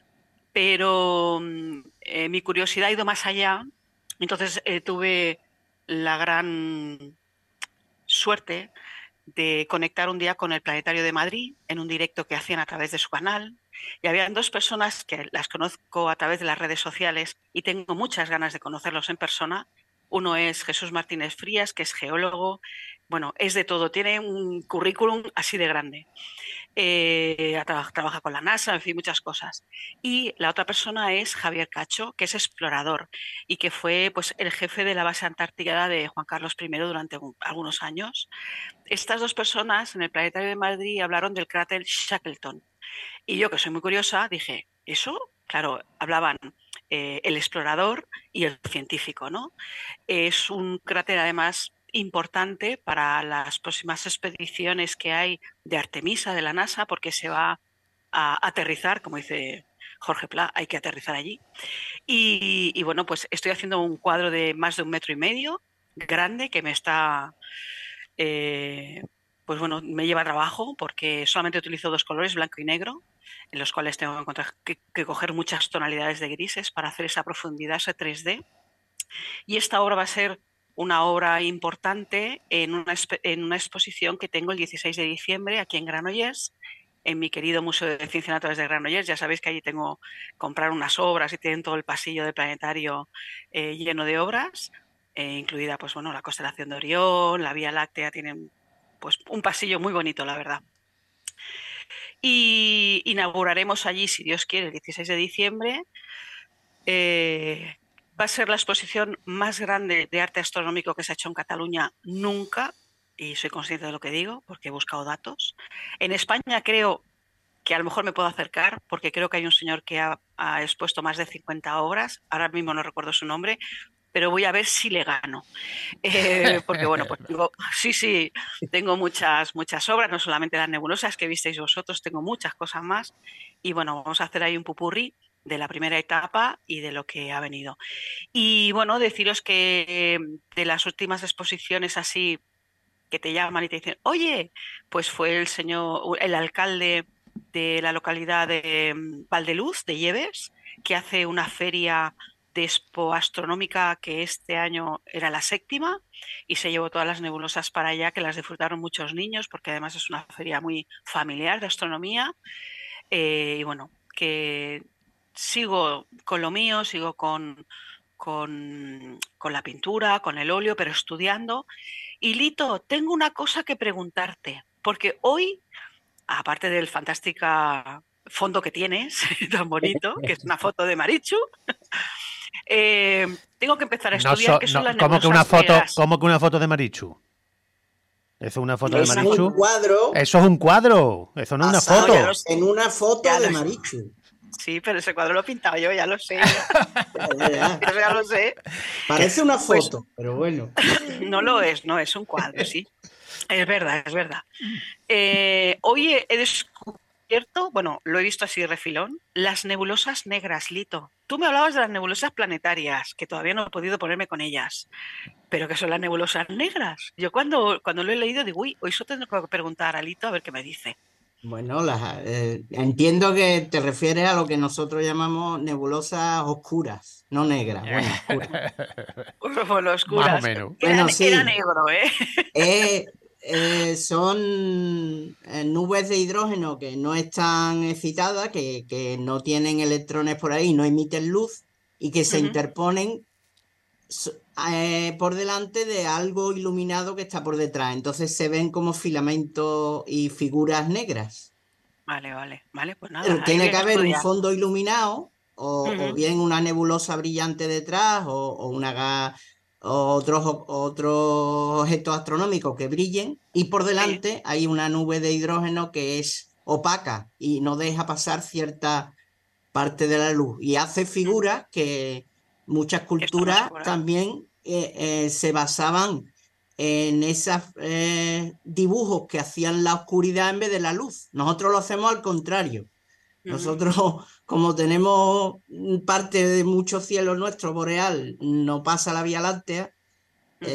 pero eh, mi curiosidad ha ido más allá, entonces eh, tuve la gran suerte de conectar un día con el Planetario de Madrid en un directo que hacían a través de su canal, y habían dos personas que las conozco a través de las redes sociales y tengo muchas ganas de conocerlos en persona. Uno es Jesús Martínez Frías, que es geólogo, bueno, es de todo, tiene un currículum así de grande. Eh, tra trabaja con la NASA, en fin, muchas cosas. Y la otra persona es Javier Cacho, que es explorador y que fue pues, el jefe de la base antártica de Juan Carlos primero durante un, algunos años. Estas dos personas en el Planetario de Madrid hablaron del cráter Shackleton. Y yo, que soy muy curiosa, dije, ¿eso? Claro, hablaban eh, el explorador y el científico, ¿no? Es un cráter, además, importante para las próximas expediciones que hay de Artemisa de la NASA, porque se va a aterrizar, como dice Jorge Pla, hay que aterrizar allí. Y, y bueno, pues estoy haciendo un cuadro de más de un metro y medio, grande, que me está... Eh, pues bueno, me lleva trabajo porque solamente utilizo dos colores, blanco y negro, en los cuales tengo que, encontrar, que, que coger muchas tonalidades de grises para hacer esa profundidad, ese tres D. Y esta obra va a ser una obra importante en una, en una exposición que tengo el dieciséis de diciembre aquí en Granollers, en mi querido Museo de Ciencias Naturales de Granollers. Ya sabéis que allí tengo que comprar unas obras y tienen todo el pasillo del planetario eh, lleno de obras, eh, incluida pues, bueno, la constelación de Orión, la Vía Láctea, tienen pues, un pasillo muy bonito, la verdad. Y inauguraremos allí, si Dios quiere, el dieciséis de diciembre. Eh, va a ser la exposición más grande de arte astronómico que se ha hecho en Cataluña nunca, y soy consciente de lo que digo porque he buscado datos. En España creo que a lo mejor me puedo acercar porque creo que hay un señor que ha, ha expuesto más de cincuenta obras, ahora mismo no recuerdo su nombre, pero voy a ver si le gano. Eh, porque bueno, pues digo, sí, sí, tengo muchas, muchas obras, no solamente las nebulosas que visteis vosotros, tengo muchas cosas más. Y bueno, vamos a hacer ahí un pupurrí de la primera etapa y de lo que ha venido. Y bueno, deciros que de las últimas exposiciones así que te llaman y te dicen, oye, pues fue el señor, el alcalde de la localidad de Valdeluz, de Lleves, que hace una feria de expo astronómica que este año era la séptima y se llevó todas las nebulosas para allá, que las disfrutaron muchos niños porque además es una feria muy familiar de astronomía. Eh, y bueno, que sigo con lo mío, sigo con, con, con la pintura, con el óleo, pero estudiando. Y Lito, tengo una cosa que preguntarte, porque hoy, aparte del fantástico fondo que tienes, tan bonito, que es una foto de Marichu, Eh, tengo que empezar a estudiar no so, qué son no, las ¿cómo nebulosas que una foto, negras? ¿Cómo que una foto de Marichu? ¿Eso es una foto Eso de Marichu? Es un cuadro. Eso es un cuadro. Eso no es una foto. En una foto de Marichu. Sí, pero ese cuadro lo he pintado yo, ya lo sé. Ya, ya lo sé. Parece una Pues, foto, pero bueno. No lo es, no, es un cuadro, sí. Es verdad, es verdad. Eh, hoy he descubierto, bueno, lo he visto así de refilón, las nebulosas negras, Lito. Tú me hablabas de las nebulosas planetarias, que todavía no he podido ponerme con ellas. ¿Pero qué son las nebulosas negras? Yo cuando, cuando lo he leído digo, uy, hoy eso tengo que preguntar a Lito a ver qué me dice. Bueno, las, eh, entiendo que te refieres a lo que nosotros llamamos nebulosas oscuras, no negras, bueno, oscuras. Bueno, oscuras. Más o menos. Era, Bueno, sí. era negro, ¿eh? Eh, eh, son eh, nubes de hidrógeno que no están excitadas, que, que no tienen electrones por ahí, no emiten luz y que se Ujú. interponen so- eh, por delante de algo iluminado que está por detrás. Entonces se ven como filamentos y figuras negras. Vale, vale, vale, pues nada. Pero ahí tiene voy que a haber un estudiar. fondo iluminado o, o Ujú. bien una nebulosa brillante detrás o, o una ga- o otros, otros objetos astronómicos que brillen y por Sí. delante hay una nube de hidrógeno que es opaca y no deja pasar cierta parte de la luz y hace figuras que muchas Están culturas oscuras. también eh, eh, se basaban en esos eh, dibujos que hacían la oscuridad en vez de la luz. Nosotros lo hacemos al contrario. Ujú. Nosotros, como tenemos parte de mucho cielo nuestro boreal, no pasa la Vía Láctea, Ujú.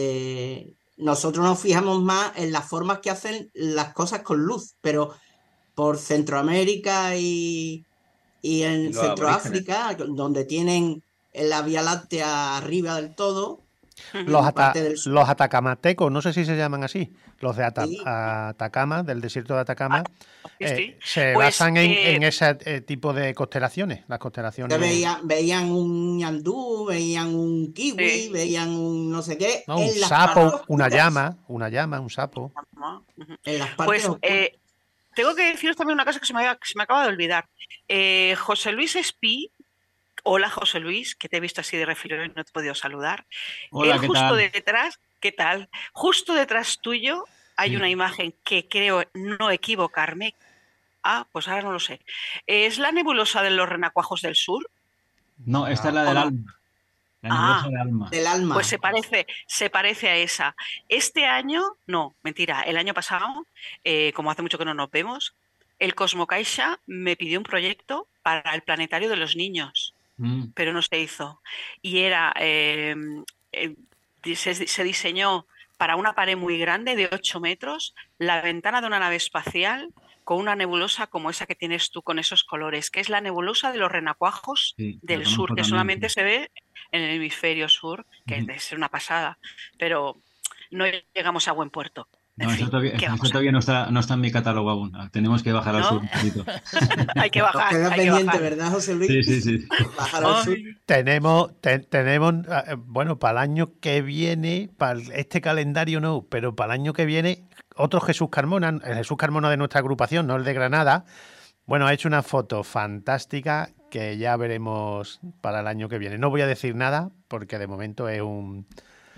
eh, nosotros nos fijamos más en las formas que hacen las cosas con luz, pero por Centroamérica y, y Y en los aborígenes. Centroáfrica, donde tienen la Vía Láctea arriba del todo, Los, Ujú. ata- parte del sur, los atacamatecos, no sé si se llaman así, los de Ata- sí, Atacama, del desierto de Atacama, Sí, sí. eh, se Pues basan en, eh, en ese eh, tipo de constelaciones, las que constelaciones, veían, veían un ñandú, veían un kiwi, sí. veían un no sé qué, ¿no? Un en las partes sapo, una oscuras, llama, una llama, un sapo. Ujú. en las partes Pues oscuras. eh, tengo que deciros también una cosa que se me, había- que se me acaba de olvidar. Eh, José Luis Espí, hola José Luis, que te he visto así de refilón y no te he podido saludar. Hola, Él ¿qué justo tal? detrás, ¿qué tal? Justo detrás tuyo hay Sí. una imagen que creo no equivocarme. Ah, pues ahora no lo sé. ¿Es la nebulosa de los renacuajos del sur No, esta es la o del no? alma, la nebulosa Ah, del alma. Del pues alma. se parece, se parece a esa. Este año, no, mentira, el año pasado, eh, como hace mucho que no nos vemos, el Cosmocaixa me pidió un proyecto para el planetario de los niños, Mm, pero no se hizo. Y era, eh, eh, se, se diseñó para una pared muy grande de ocho metros, la ventana de una nave espacial con una nebulosa como esa que tienes tú con esos colores, que es la nebulosa de los renacuajos sí, la del sur, conozco que también, solamente sí. se ve en el hemisferio sur, que Ujú. debe ser una pasada, pero no llegamos a buen puerto. En No, eso fin, todavía, ¿qué eso vamos a todavía no está, no está en mi catálogo aún. Ah, tenemos que bajar al sur ¿No? un poquito. Hay que Nos bajar, queda hay que pendiente, bajar. ¿verdad, José Luis? Sí, sí, sí. Bajar al sur. Ay, Tenemos, te- tenemos, eh, bueno, para el año que viene, para este calendario no, pero para el año que viene, otro Jesús Carmona, el Jesús Carmona de nuestra agrupación, no el de Granada, bueno, ha hecho una foto fantástica que ya veremos para el año que viene. No voy a decir nada porque de momento es un...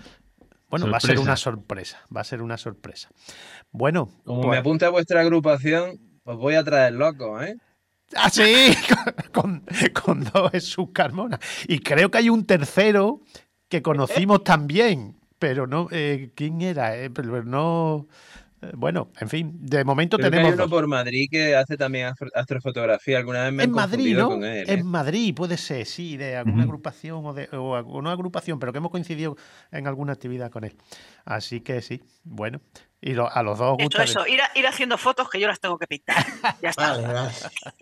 Bueno, va a ser una Sorpresa. sorpresa, va a ser una sorpresa. Bueno, Como me pues... apunte a vuestra agrupación, os voy a traer locos, ¿eh? ¡Ah, sí! con, con dos Jesús Carmona. Y creo que hay un tercero que conocimos también, pero no... Eh, ¿quién era? Eh, pero no... eh, Bueno, en fin, de momento Creo que hay tenemos uno dos. por Madrid que hace también astro- astrofotografía. Alguna vez me han En Madrid, confundido ¿no? con él, ¿eh? En Madrid, puede ser, sí, de alguna Ujú. agrupación o de o alguna agrupación, pero que hemos coincidido en alguna actividad con él. Así que sí, bueno. Y lo- a los dos os eso, gusta. eso, ir, a- ir haciendo fotos que yo las tengo que pintar. Ya está. Vale, vale.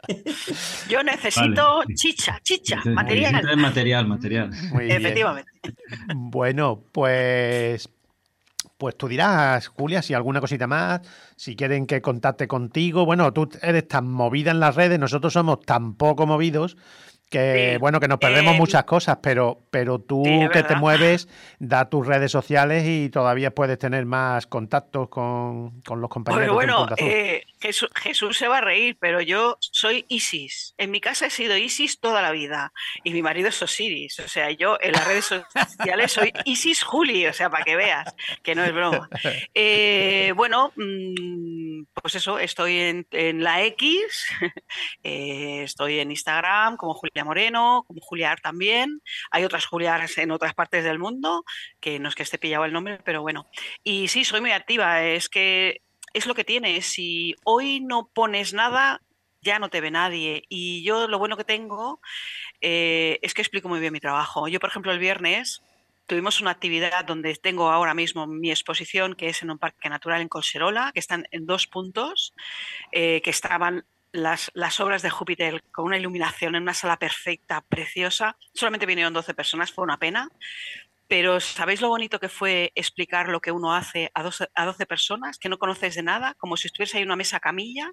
Yo Vale. necesito chicha, chicha, Necesita material. material, material. Muy bien. Efectivamente. Bueno, pues. Pues tú dirás, Julia, si alguna cosita más, si quieren que contacte contigo. Bueno, tú eres tan movida en las redes, nosotros somos tan poco movidos que, Sí. bueno, que nos perdemos Eh, muchas cosas, pero, pero tú Sí, es que te verdad. mueves, da tus redes sociales y todavía puedes tener más contactos con, con los compañeros Pues bueno, del Punto Azul. eh, Jesús, Jesús se va a reír, pero yo soy Isis. En mi casa he sido Isis toda la vida y mi marido es Osiris. O sea, yo en las redes sociales soy Isis Juli, o sea, para que veas que no es broma. Eh, bueno, mmm, pues eso, estoy en, en la X, eh, estoy en Instagram como Julia Moreno, como Juliar también. Hay otras Juliares en otras partes del mundo, que no es que esté pillado el nombre, pero bueno. Y sí, soy muy activa. Es que es lo que tiene. Si hoy no pones nada, ya no te ve nadie. Y yo lo bueno que tengo eh, es que explico muy bien mi trabajo. Yo, por ejemplo, el viernes tuvimos una actividad donde tengo ahora mismo mi exposición, que es en un parque natural en Collserola, que están en dos puntos, eh, que estaban las, las obras de Júpiter con una iluminación en una sala perfecta, preciosa. Solamente vinieron doce personas, fue una pena. Pero ¿sabéis lo bonito que fue explicar lo que uno hace a doce, a doce personas que no conoces de nada? Como si estuviese ahí en una mesa camilla,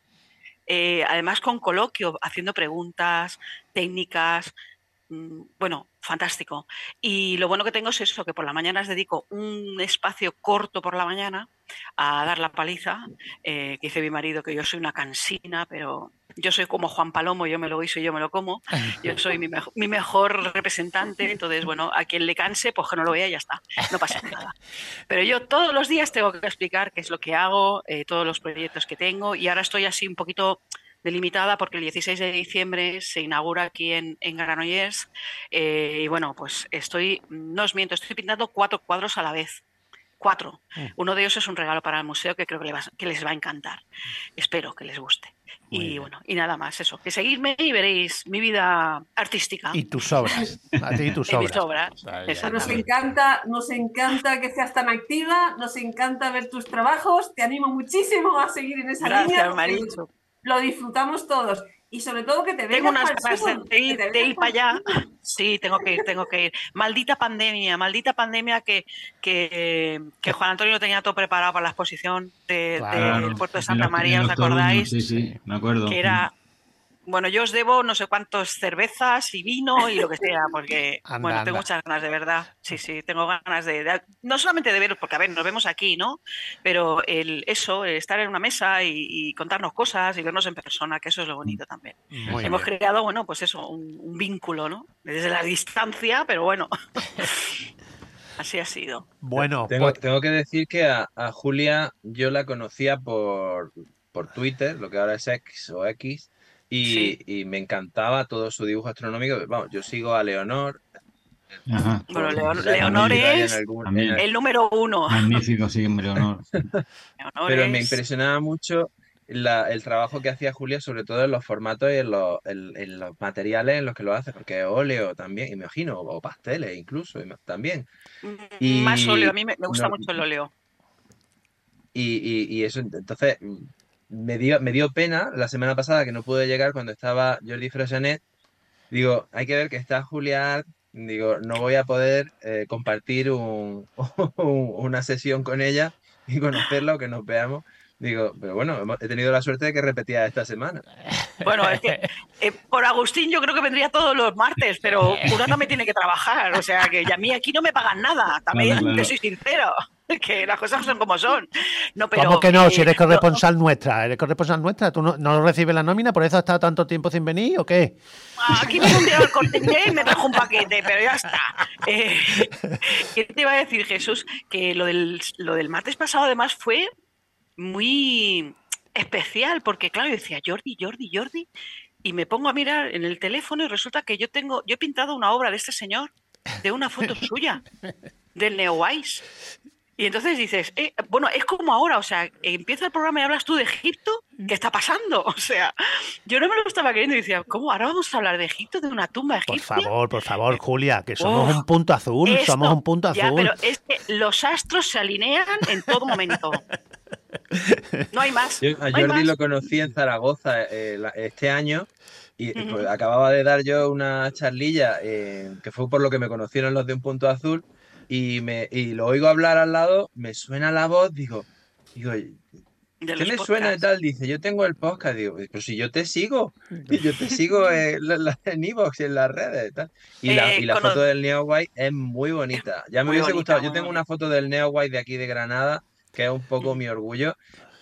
eh, además con coloquio, haciendo preguntas técnicas. Mmm, bueno, fantástico. Y lo bueno que tengo es eso, que por la mañana os dedico un espacio corto por la mañana a dar la paliza, eh, que dice mi marido que yo soy una cansina, pero yo soy como Juan Palomo, yo me lo guiso y yo me lo como, yo soy mi, mejo, mi mejor representante, entonces, bueno, a quien le canse, pues que no lo vea y ya está, no pasa nada. Pero yo todos los días tengo que explicar qué es lo que hago, eh, todos los proyectos que tengo, y ahora estoy así un poquito delimitada porque el dieciséis de diciembre se inaugura aquí en, en Granollers, eh, y bueno, pues estoy, no os miento, estoy pintando cuatro cuadros a la vez. Cuatro. Mm. Uno de ellos es un regalo para el museo que creo que, le va, que les va a encantar. Espero que les guste. Muy y bien. Bueno, y nada más, eso. Que seguidme y veréis mi vida artística. Y tus obras. A ti y tus y obras. Mis obras. Nos encanta, nos encanta que seas tan activa, nos encanta ver tus trabajos. Te animo muchísimo a seguir en esa Gracias, línea. Marichu. Lo disfrutamos todos. Y sobre todo que te vengas. Tengo unas ganas de ir, de ir para allá. Sí, tengo que ir, tengo que ir. Maldita pandemia, maldita pandemia que, que, que Juan Antonio lo tenía todo preparado para la exposición de, claro, del puerto de Santa María, ¿os acordáis? Sí, sí, me acuerdo. Que era... Bueno, yo os debo no sé cuántas cervezas y vino y lo que sea, porque, anda, bueno, tengo anda. muchas ganas, de verdad. Sí, sí, tengo ganas de, de... No solamente de veros, porque, a ver, nos vemos aquí, ¿no? Pero el, eso, el estar en una mesa y, y contarnos cosas y vernos en persona, que eso es lo bonito también. Muy Hemos bien. creado, bueno, pues eso, un, un vínculo, ¿no? Desde la distancia, pero bueno. Así ha sido. Bueno, tengo, pues... tengo que decir que a, a Julia yo la conocía por, por Twitter, lo que ahora es X o X. Y, sí. y me encantaba todo su dibujo astronómico. Vamos, yo sigo a Leonor. Ajá. Bueno, Leon, Leonor es algún, el, el número uno. Magnífico, sí, Leonor. Leonor Pero es... me impresionaba mucho la, el trabajo que hacía Julia, sobre todo en los formatos y en los, en, en los materiales en los que lo hace, porque óleo también, imagino, o pasteles incluso también. Y más óleo, a mí me, me gusta no, mucho el óleo. Y, y, y eso, entonces... Me dio, me dio pena la semana pasada que no pude llegar cuando estaba Jordi Freixenet. Digo, hay que ver que está Julia. Digo, no voy a poder eh, compartir un, un, una sesión con ella y conocerla o que nos veamos. Digo, pero bueno, he tenido la suerte de que repetía esta semana. Bueno, es que eh, por Agustín yo creo que vendría todos los martes, pero uno también tiene que trabajar. O sea, que a mí aquí no me pagan nada. También claro, claro. Te soy sincero. Que las cosas son como son. No, pero, ¿cómo que no? Eh, si eres corresponsal no, nuestra, eres corresponsal nuestra, ¿tú no, no recibes la nómina? ¿Por eso has estado tanto tiempo sin venir o qué? Aquí me he un día al Corte Inglés y me trajo un paquete, pero ya está. Eh, ¿Qué te iba a decir, Jesús? Que lo del, lo del martes pasado además fue muy especial, porque claro, yo decía Jordi, Jordi, Jordi, y me pongo a mirar en el teléfono y resulta que yo tengo, yo he pintado una obra de este señor, de una foto suya, del Neowise. Y entonces dices, eh, bueno, es como ahora, o sea, empieza el programa y hablas tú de Egipto, ¿qué está pasando? O sea, yo no me lo estaba creyendo y decía, ¿cómo? ¿Ahora vamos a hablar de Egipto, de una tumba egipcia? Por favor, por favor, Julia, que somos oh, un punto azul, esto, somos un punto azul. Ya, pero es que los astros se alinean en todo momento. No hay más. Yo a no Jordi más. lo conocí en Zaragoza eh, este año y uh-huh. pues, acababa de dar yo una charlilla eh, que fue por lo que me conocieron los de Un Punto Azul. Y, me, y lo oigo hablar al lado, me suena la voz, digo, digo ¿qué me suena y tal? Dice, yo tengo el podcast, digo, pero si yo te sigo, yo te sigo en iVoox y en las redes y tal. Y la, eh, y la foto del Neowise es muy bonita. Ya me hubiese bonita, gustado, yo tengo bonita. Una foto del Neowise de aquí de Granada, que es un poco mi orgullo,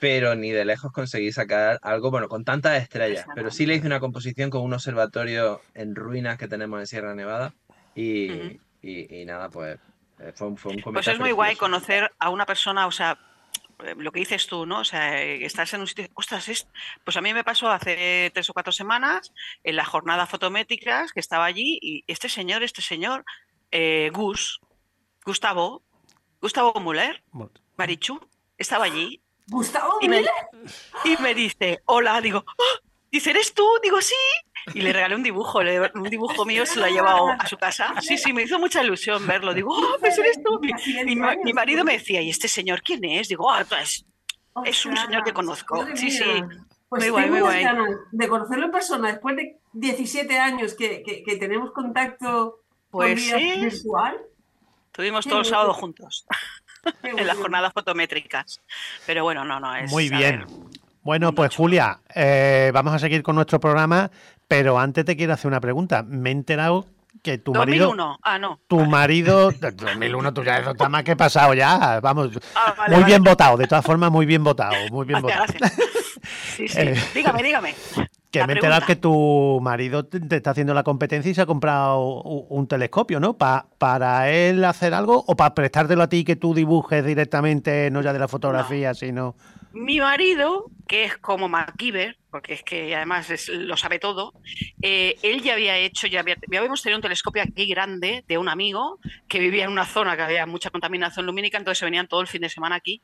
pero ni de lejos conseguí sacar algo, bueno, con tantas estrellas, pero sí le hice una composición con un observatorio en ruinas que tenemos en Sierra Nevada y, Ujú. y, y nada, pues eh, fue un, fue un Pues cometa es muy guay precioso. conocer a una persona, o sea, eh, lo que dices tú, ¿no? O sea, eh, estás en un sitio, ostras, es... pues a mí me pasó hace tres o cuatro semanas en la jornada fotométricas que estaba allí y este señor, este señor, eh, Gus, Gustavo, Gustavo Müller, Marichu, estaba allí Gustavo y me, Müller. y me dice, hola, digo, "Ah", dice, ¿eres tú? Digo, sí. Y le regalé un dibujo, le- un dibujo mío, se lo ha llevado a su casa. Sí, sí, me hizo mucha ilusión verlo. Digo, oh, pues eres tú. Mi, Casi mi veinte ma- mi años. marido me decía, ¿y este señor quién es? Digo, ah, pues es un señor que Ostras, conozco. madre Sí, mía. sí, Pues muy guay, tengo muy unas guay. ganas de conocerlo en persona después de diecisiete años que, que- que tenemos contacto por Pues vía sí, virtual. estuvimos Qué todos los bueno, sábados juntos qué en las bueno. jornadas fotométricas. Pero bueno, no, no, Muy es, a ver, bien. Bueno, mundo pues chulo. Julia, eh, vamos a seguir con nuestro programa, pero antes te quiero hacer una pregunta. Me he enterado que tu marido, dos mil uno, ah, no. tu Vale. marido, dos mil uno tú ya eso está más que pasado ya, vamos, Ah, vale, muy vale. bien votado, de todas formas muy bien votado, muy bien Gracias, votado. gracias. Sí, sí. Eh, Dígame, dígame. Que La me he enterado pregunta. que tu marido te, te está haciendo la competencia y se ha comprado u- un telescopio, ¿no? Pa- ¿Para él hacer algo o para prestártelo a ti y que tú dibujes directamente, no ya de la No. fotografía, sino... Mi marido, que es como MacGyver, porque es que además es- lo sabe todo, eh, él ya había hecho, ya, había- ya habíamos tenido un telescopio aquí grande de un amigo que vivía en una zona que había mucha contaminación lumínica, entonces se venían todo el fin de semana aquí.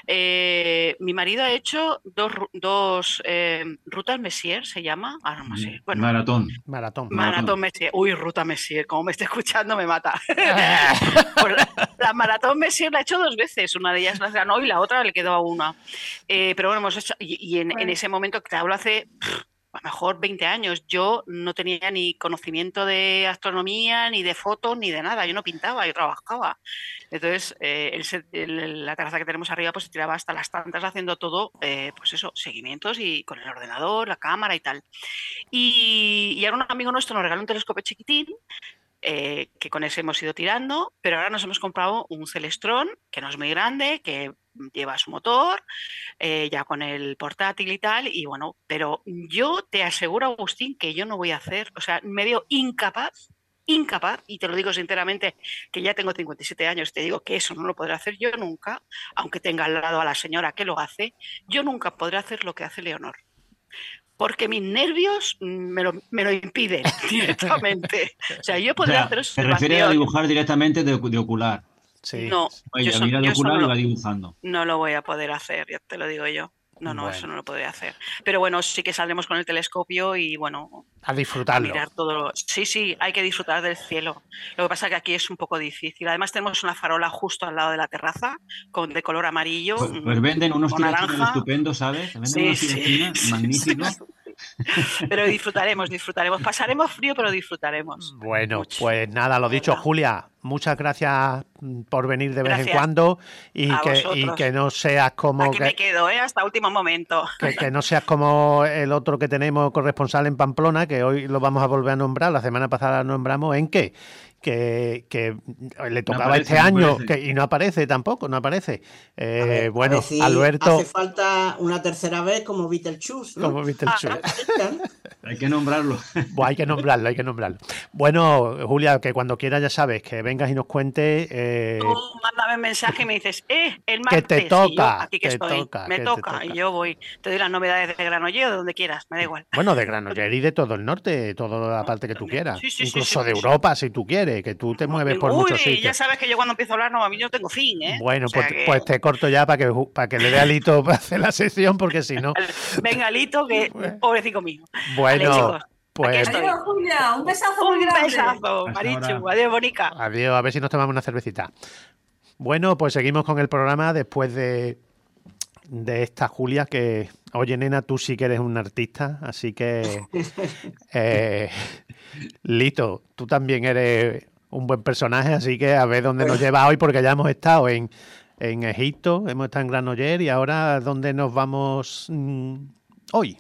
Eh, mi marido ha hecho dos, ru- dos eh, rutas Messier, se llama, ah, no me sé, bueno, Maratón. Maratón. Maratón Messier. Uy, Ruta Messier, como me está escuchando me mata. Pues la, la Maratón Messier la he hecho dos veces, una de ellas la ganó y la otra le quedó a una. Eh, pero bueno, hemos hecho, y, y en, en ese momento, que te hablo hace pff, a lo mejor veinte años, yo no tenía ni conocimiento de astronomía, ni de fotos, ni de nada, yo no pintaba, yo trabajaba. Entonces, eh, el set- el- la terraza que tenemos arriba pues se tiraba hasta las tantas haciendo todo, eh, pues eso, seguimientos y con el ordenador, la cámara y tal. Y, y ahora un amigo nuestro nos regaló un telescopio chiquitín, eh, que con ese hemos ido tirando, pero ahora nos hemos comprado un Celestron, que no es muy grande, que lleva su motor, eh, ya con el portátil y tal, y bueno, pero yo te aseguro, Agustín, que yo no voy a hacer, o sea, me veo incapaz, incapaz, y te lo digo sinceramente, que ya tengo cincuenta y siete años, te digo que eso no lo podré hacer yo nunca, aunque tenga al lado a la señora que lo hace, yo nunca podré hacer lo que hace Leonor. Porque mis nervios me lo, me lo impiden directamente. O sea, yo O podría sea, hacer se refiere a observación. dibujar directamente de, de ocular. Sí. No, Oye, yo a eso, mira de yo eso ocular no y lo, va dibujando. no lo voy a poder hacer, ya te lo digo yo. No, no, eso Bueno, no lo podría hacer. Pero bueno, sí que saldremos con el telescopio y bueno, a a disfrutarlo. mirar todo. Sí, sí, hay que disfrutar del cielo. Lo que pasa es que aquí es un poco difícil. Además tenemos una farola justo al lado de la terraza, con, de color amarillo Pues, pues mm, venden unos o tirachinas naranja. estupendos, ¿sabes? Venden Sí, unos sí, tirachinas sí, sí, magníficos. sí. Pero disfrutaremos, disfrutaremos. Pasaremos frío, pero disfrutaremos. Bueno, Mucho, pues nada, lo la dicho, verdad. Julia, muchas gracias mm, por venir de vez en Gracias cuando y a que, y vosotros. que no seas como Aquí me que, quedo, ¿eh? Hasta último momento. que, que no seas como el otro que tenemos corresponsal en Pamplona, que hoy lo vamos a volver a nombrar, la semana pasada lo nombramos, ¿en qué? Que, que le tocaba aparece, este no año aparece. que, y no aparece tampoco, no aparece. Eh, A ver, a bueno, ver si Alberto, hace falta una tercera vez como Beetlejuice, ¿no? como viste el Ah, show. Hay que nombrarlo. Pues hay que nombrarlo, hay que nombrarlo. Bueno, Julia, que cuando quieras ya sabes, que vengas y nos cuentes. Eh, Tú mándame un mensaje y me dices, eh, el Que martes. te Y yo, toca, aquí que te estoy. toca, me que te toca, toca. y yo voy. Te doy las novedades de Granollers o de donde quieras, me da igual. bueno, de Granollers y de todo el norte, toda la parte que tú También. quieras. Sí, sí, sí, Incluso sí, de sí, sí. Europa, si tú quieres, que tú te mueves por Uy, muchos ya sitios. sabes que yo cuando empiezo a hablar, no, a mí no tengo fin, ¿eh? Bueno, O sea pues, que- pues te corto ya para que, para que le dé alito para hacer la sesión, porque si no. Venga, Lito, que pobrecito mío. Vale, Bueno, chicos, aquí pues estoy. Adiós, Julia. Un besazo muy Un grande. besazo, Hasta Marichu. ahora. Adiós, Bonica. adiós, a ver si nos tomamos una cervecita. Bueno, pues seguimos con el programa después de, de esta Julia que, oye, nena, tú sí que eres un artista, así que, eh, Lito, tú también eres un buen personaje, así que a ver dónde nos lleva hoy, porque ya hemos estado en, en Egipto, hemos estado en Granollers y ahora dónde nos vamos mm, hoy.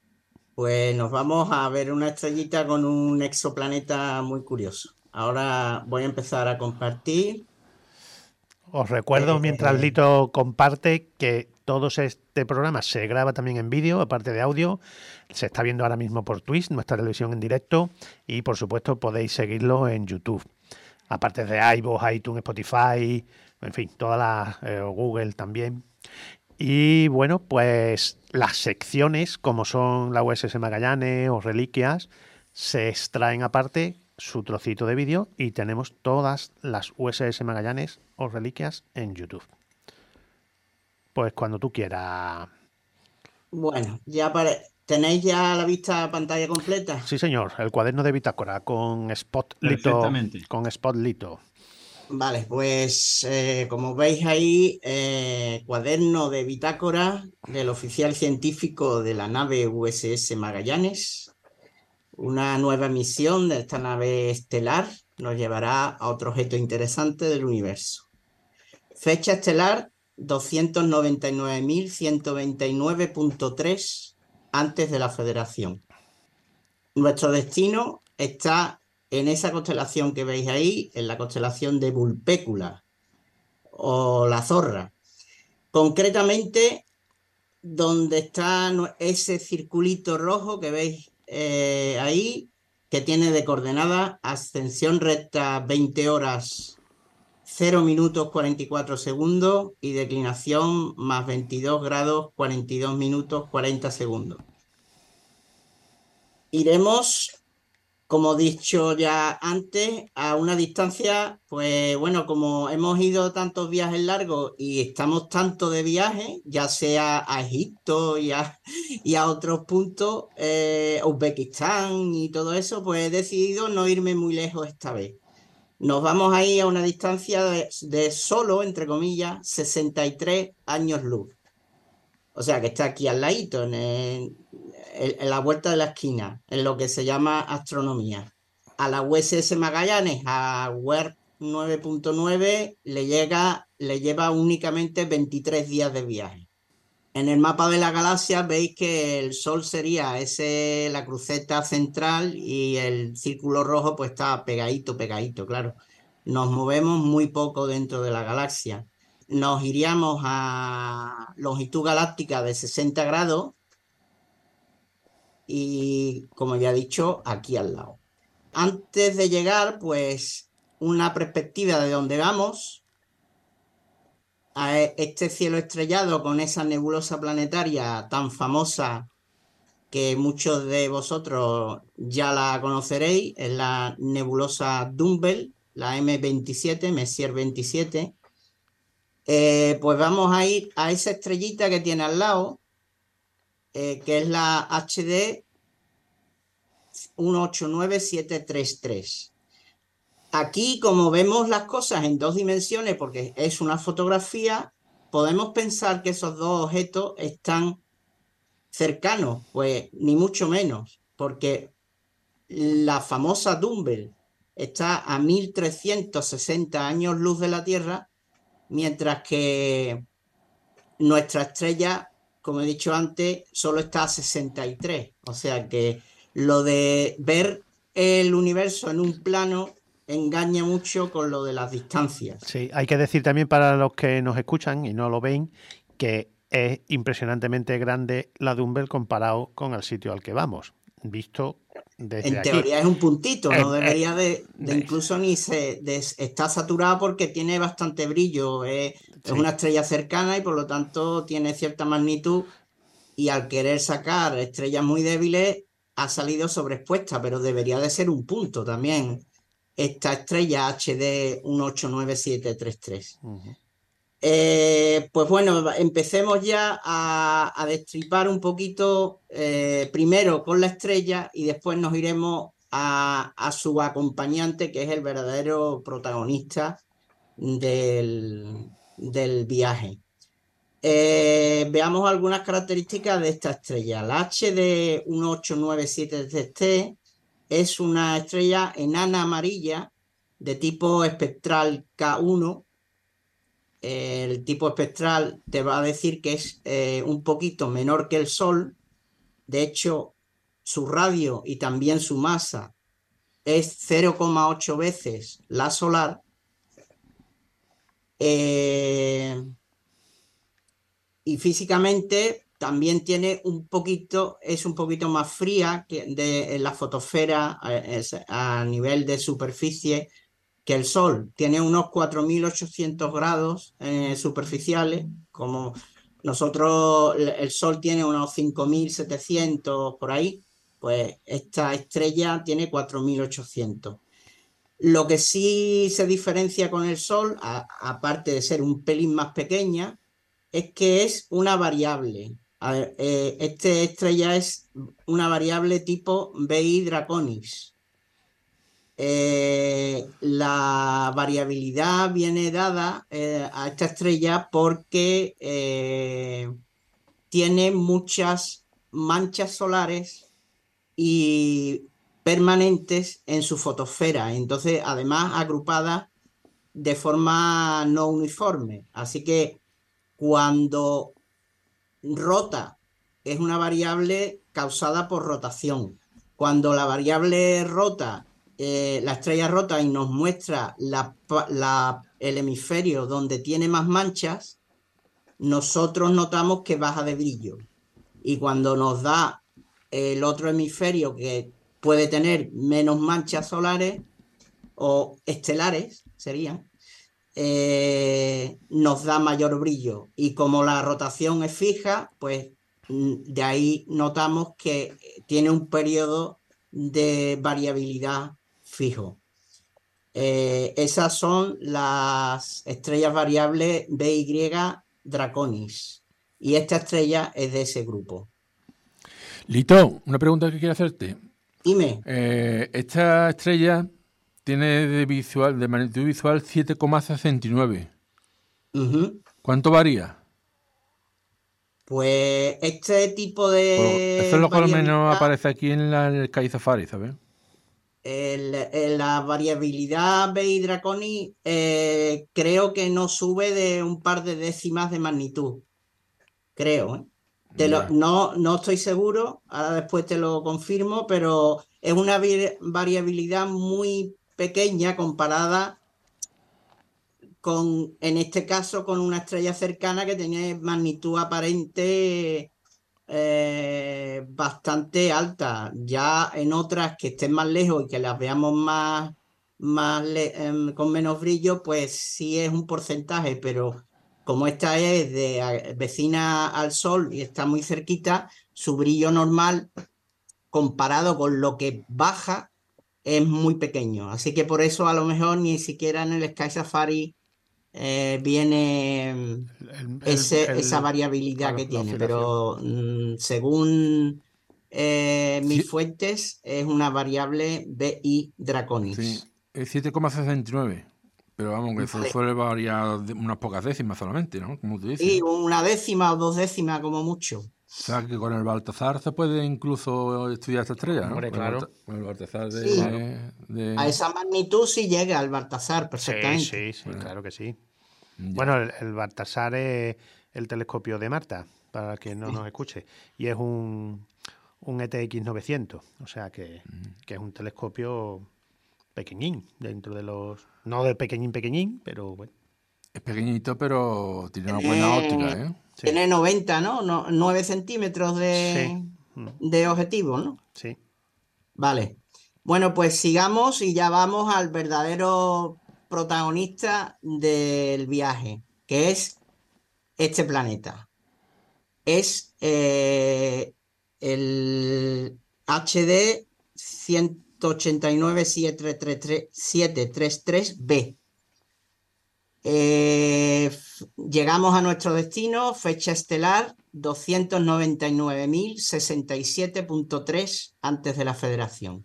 Pues nos vamos a ver una estrellita con un exoplaneta muy curioso. Ahora voy a empezar a compartir. Os recuerdo, Eh, mientras eh, Lito comparte, que todo este programa se graba también en vídeo, aparte de audio. Se está viendo ahora mismo por Twitch, nuestra televisión en directo, y por supuesto podéis seguirlo en YouTube. Aparte de iVoox, iTunes, Spotify, en fin, todas las, eh, Google también. Y bueno, pues las secciones, como son la U S S Magallanes o Reliquias, se extraen aparte su trocito de vídeo y tenemos todas las U S S Magallanes o Reliquias en YouTube. Pues cuando tú quieras. bueno, ya pare- ¿tenéis ya a la vista pantalla completa? Sí, señor, el cuaderno de bitácora con Spot Lito. Perfectamente. Con Spot Lito. Vale, pues eh, como veis ahí, eh, cuaderno de bitácora del oficial científico de la nave U S S Magallanes. Una nueva misión de esta nave estelar nos llevará a otro objeto interesante del universo. Fecha estelar doscientos noventa y nueve mil ciento veintinueve punto tres antes de la Federación. Nuestro destino está en esa constelación que veis ahí, en la constelación de Vulpecula o la Zorra. Concretamente, donde está ese circulito rojo que veis eh, ahí, que tiene de coordenada ascensión recta veinte horas cero minutos cuarenta y cuatro segundos y declinación más veintidós grados cuarenta y dos minutos cuarenta segundos. Iremos, como he dicho ya antes, a una distancia, pues bueno, como hemos ido tantos viajes largos y estamos tanto de viaje, ya sea a Egipto y a, y a otros puntos, eh, Uzbekistán y todo eso, pues he decidido no irme muy lejos esta vez. Nos vamos a ir a una distancia de, de solo, entre comillas, sesenta y tres años luz. O sea, que está aquí al ladito, en, el, en la vuelta de la esquina, en lo que se llama astronomía. A la U S S Magallanes, a Warp nueve punto nueve, le, llega, le lleva únicamente veintitrés días de viaje. En el mapa de la galaxia veis que el Sol sería ese, la cruceta central y el círculo rojo pues está pegadito, pegadito, claro. Nos movemos muy poco dentro de la galaxia. Nos iríamos a longitud galáctica de sesenta grados y, como ya he dicho, aquí al lado. Antes de llegar, pues, una perspectiva de dónde vamos, a este cielo estrellado con esa nebulosa planetaria tan famosa que muchos de vosotros ya la conoceréis, es la nebulosa Dumbbell, la eme veintisiete, Messier veintisiete. Eh, pues vamos a ir a esa estrellita que tiene al lado, eh, que es la H D uno ocho nueve siete tres tres. Aquí, como vemos las cosas en dos dimensiones, porque es una fotografía, podemos pensar que esos dos objetos están cercanos, pues ni mucho menos, porque la famosa Dumbbell está a mil trescientos sesenta años luz de la Tierra, mientras que nuestra estrella, como he dicho antes, solo está a sesenta y tres. O sea que lo de ver el universo en un plano engaña mucho con lo de las distancias. Sí, hay que decir también para los que nos escuchan y no lo ven que es impresionantemente grande la Dumbbell comparado con el sitio al que vamos, visto desde En aquí. teoría es un puntito, no Eh, debería eh, de, de incluso ni se de, está saturada porque tiene bastante brillo, eh, es Sí. una estrella cercana y por lo tanto tiene cierta magnitud y al querer sacar estrellas muy débiles ha salido sobreexpuesta, pero debería de ser un punto también esta estrella H D uno ocho nueve siete tres tres. Ujú. Eh, pues bueno, empecemos ya a, a destripar un poquito, eh, primero con la estrella y después nos iremos a, a su acompañante, que es el verdadero protagonista del, del viaje. Eh, veamos algunas características de esta estrella. La H D uno ocho nueve siete tres T es una estrella enana amarilla de tipo espectral K uno. El tipo espectral te va a decir que es eh, un poquito menor que el Sol. De hecho, su radio y también su masa es cero coma ocho veces la solar. Eh, y físicamente también tiene un poquito, es un poquito más fría que de, en la fotosfera a, a nivel de superficie que el Sol. Tiene unos cuatro mil ochocientos grados eh, superficiales, como nosotros, el Sol tiene unos cinco mil setecientos por ahí, pues esta estrella tiene cuatro mil ochocientos. Lo que sí se diferencia con el Sol, a, aparte de ser un pelín más pequeña, es que es una variable. A ver, eh, esta estrella es una variable tipo B I Draconis. Eh, la variabilidad viene dada eh, a esta estrella porque eh, tiene muchas manchas solares y permanentes en su fotosfera, entonces además agrupadas de forma no uniforme. Así que cuando rota es una variable causada por rotación. Cuando la variable rota, eh, la estrella rota y nos muestra la, la, el hemisferio donde tiene más manchas, nosotros notamos que baja de brillo. Y cuando nos da el otro hemisferio que puede tener menos manchas solares o estelares, serían, eh, nos da mayor brillo. Y como la rotación es fija, pues de ahí notamos que tiene un periodo de variabilidad fijo. Eh, esas son las estrellas variables B Y Draconis. Y esta estrella es de ese grupo. Lito, una pregunta que quiero hacerte. Dime. Eh, esta estrella tiene de visual, de magnitud visual siete coma sesenta y nueve. Uh-huh. ¿Cuánto varía? Pues este tipo de... Pues eso es lo que al menos aparece aquí en, la, en el Sky Safari, ¿sabes? El, el, la variabilidad B I Draconis eh, creo que no sube de un par de décimas de magnitud. Creo, ¿eh? Te lo, no, no estoy seguro, ahora después te lo confirmo, pero es una variabilidad muy pequeña comparada con, en este caso, con una estrella cercana que tiene magnitud aparente eh, bastante alta. Ya en otras que estén más lejos y que las veamos más, más eh, con menos brillo, pues sí es un porcentaje, pero como esta es de vecina al Sol y está muy cerquita, su brillo normal comparado con lo que baja es muy pequeño. Así que por eso a lo mejor ni siquiera en el Sky Safari eh, viene el, ese, el, esa variabilidad claro, que tiene. Pero mm, según eh, mis sí. fuentes es una variable B I Draconis. Sí, es siete coma sesenta y nueve. Pero vamos, que vale. Eso suele variar unas pocas décimas solamente, ¿no? Como tú dices. Sí, una décima o dos décimas como mucho. O sea, que con el Baltasar se puede incluso estudiar esta estrella, ¿no? Hombre, claro. Con el Baltasar de, sí. de, de... A esa magnitud sí llega el Baltasar perfectamente. Sí, sí, sí, bueno. Claro que sí. Ya. Bueno, el, el Baltasar es el telescopio de Marta, para quien no sí. nos escuche. Y es un, un E T X novecientos, o sea que, mm. que es un telescopio pequeñín, dentro de los... No de pequeñín, pequeñín, pero bueno. Es pequeñito, pero tiene una buena óptica, ¿eh? Sí. Tiene noventa, ¿no? no nueve centímetros de, sí. de objetivo, ¿no? Sí. Vale. Bueno, pues sigamos y ya vamos al verdadero protagonista del viaje, que es este planeta. Es eh, el H D ciento ochenta y nueve siete treinta y tres b. Eh, llegamos a nuestro destino, fecha estelar doscientos noventa y nueve mil sesenta y siete punto tres antes de la Federación.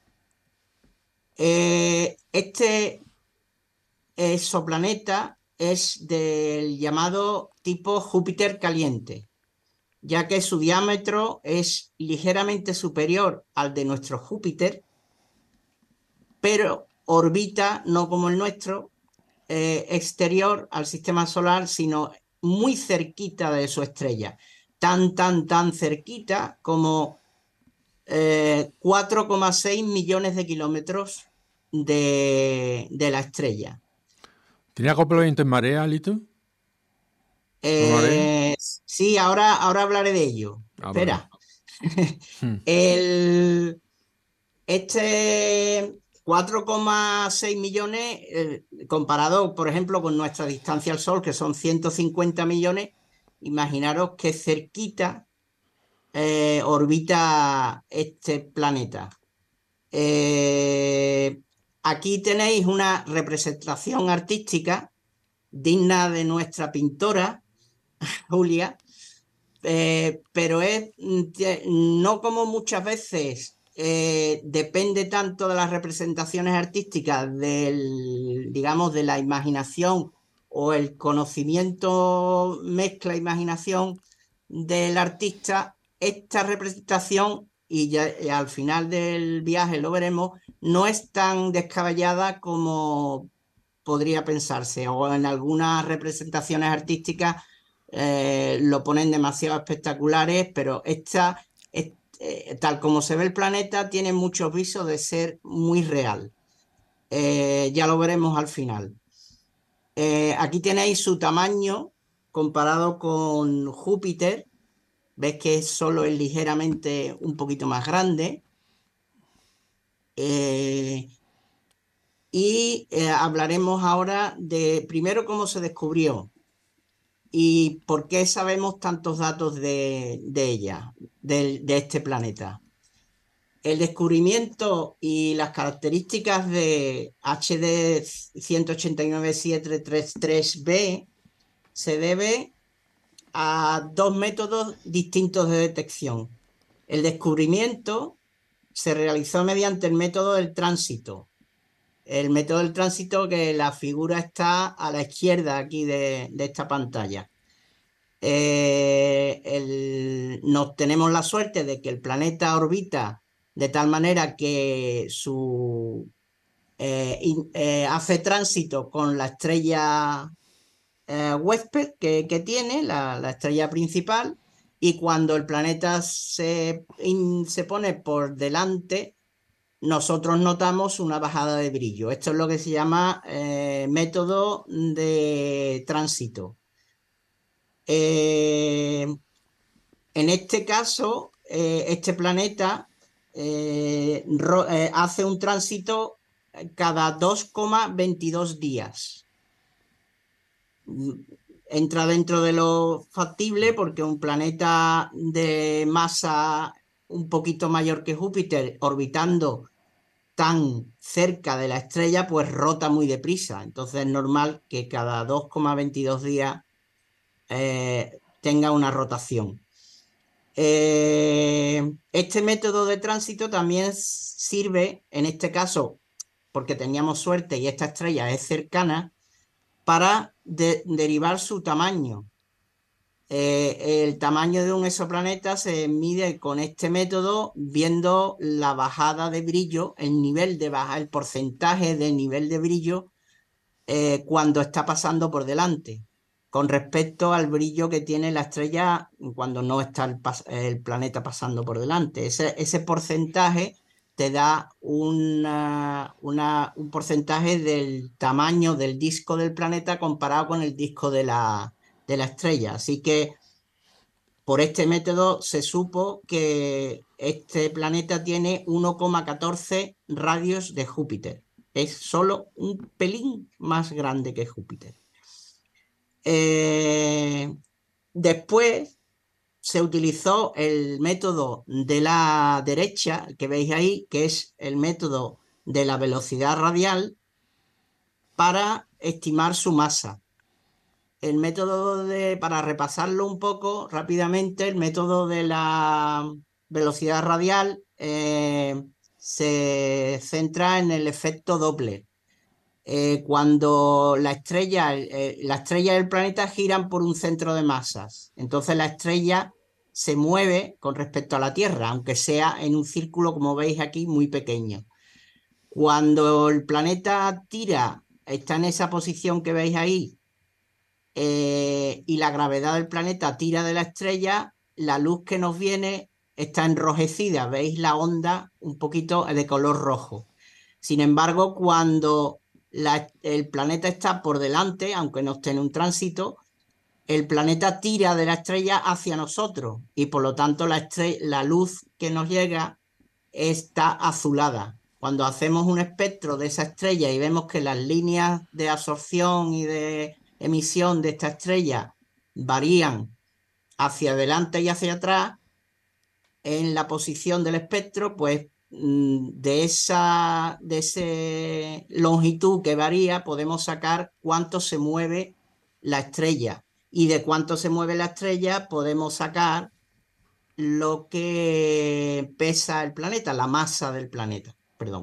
Eh, este exoplaneta es del llamado tipo Júpiter caliente, ya que su diámetro es ligeramente superior al de nuestro Júpiter, pero orbita no como el nuestro, eh, exterior al sistema solar, sino muy cerquita de su estrella, tan, tan, tan cerquita como eh, cuatro coma seis millones de kilómetros de, de la estrella. ¿Tenía acoplamiento en marea, Lito? Eh, sí, ahora, ahora hablaré de ello. Ah, Espera. Hmm. El, este cuatro coma seis millones, eh, comparado, por ejemplo, con nuestra distancia al Sol, que son ciento cincuenta millones, imaginaros que cerquita eh, orbita este planeta. Eh, aquí tenéis una representación artística digna de nuestra pintora, Julia, eh, pero es no como muchas veces eh, depende tanto de las representaciones artísticas, del, digamos, de la imaginación o el conocimiento mezcla imaginación del artista. Esta representación, y ya y al final del viaje lo veremos, no es tan descabellada como podría pensarse, o en algunas representaciones artísticas eh, lo ponen demasiado espectaculares, pero esta, es, eh, tal como se ve el planeta, tiene muchos visos de ser muy real. Eh, ya lo veremos al final. Eh, aquí tenéis su tamaño comparado con Júpiter. Ves que solo es ligeramente un poquito más grande. Eh, y eh, hablaremos ahora de primero cómo se descubrió y por qué sabemos tantos datos de, de ella, de, de este planeta. El descubrimiento y las características de H D uno ocho nueve siete tres tres b se debe a dos métodos distintos de detección. El descubrimiento se realizó mediante el método del tránsito. El método del tránsito, que la figura está a la izquierda aquí de, de esta pantalla. Eh, el, nos tenemos la suerte de que el planeta orbita de tal manera que su, eh, in, eh, hace tránsito con la estrella eh, huésped que, que tiene, la, la estrella principal, y cuando el planeta se, in, se pone por delante, nosotros notamos una bajada de brillo. Esto es lo que se llama eh, método de tránsito. Eh, en este caso, eh, este planeta eh, ro, eh, hace un tránsito cada dos coma veintidós días. Entra dentro de lo factible porque un planeta de masa un poquito mayor que Júpiter, orbitando tan cerca de la estrella, pues rota muy deprisa. Entonces es normal que cada dos coma veintidós días eh, tenga una rotación. Eh, este método de tránsito también sirve, en este caso, porque teníamos suerte y esta estrella es cercana, para de derivar su tamaño. Eh, el tamaño de un exoplaneta se mide con este método viendo la bajada de brillo, el nivel de baja, el porcentaje del nivel de brillo eh, cuando está pasando por delante, con respecto al brillo que tiene la estrella cuando no está el, el planeta pasando por delante. Ese, ese porcentaje te da una, una, un porcentaje del tamaño del disco del planeta comparado con el disco de la, de la estrella. Así que por este método se supo que este planeta tiene uno coma catorce radios de Júpiter. Es solo un pelín más grande que Júpiter. Eh, después se utilizó el método de la derecha, que veis ahí, que es el método de la velocidad radial, para estimar su masa. El método de, para repasarlo un poco rápidamente, el método de la velocidad radial eh, se centra en el efecto Doppler. Eh, cuando la estrella, eh, la estrella y el planeta giran por un centro de masas, entonces la estrella se mueve con respecto a la Tierra, aunque sea en un círculo, como veis aquí, muy pequeño. Cuando el planeta tira, está en esa posición que veis ahí, eh, y la gravedad del planeta tira de la estrella, la luz que nos viene está enrojecida, veis la onda un poquito de color rojo. Sin embargo, cuando la, el planeta está por delante, aunque no esté en un tránsito, el planeta tira de la estrella hacia nosotros y por lo tanto la, la luz que nos llega está azulada. Cuando hacemos un espectro de esa estrella y vemos que las líneas de absorción y de emisión de esta estrella varían hacia adelante y hacia atrás en la posición del espectro, pues de esa de ese longitud que varía podemos sacar cuánto se mueve la estrella, y de cuánto se mueve la estrella podemos sacar lo que pesa el planeta, la masa del planeta, perdón,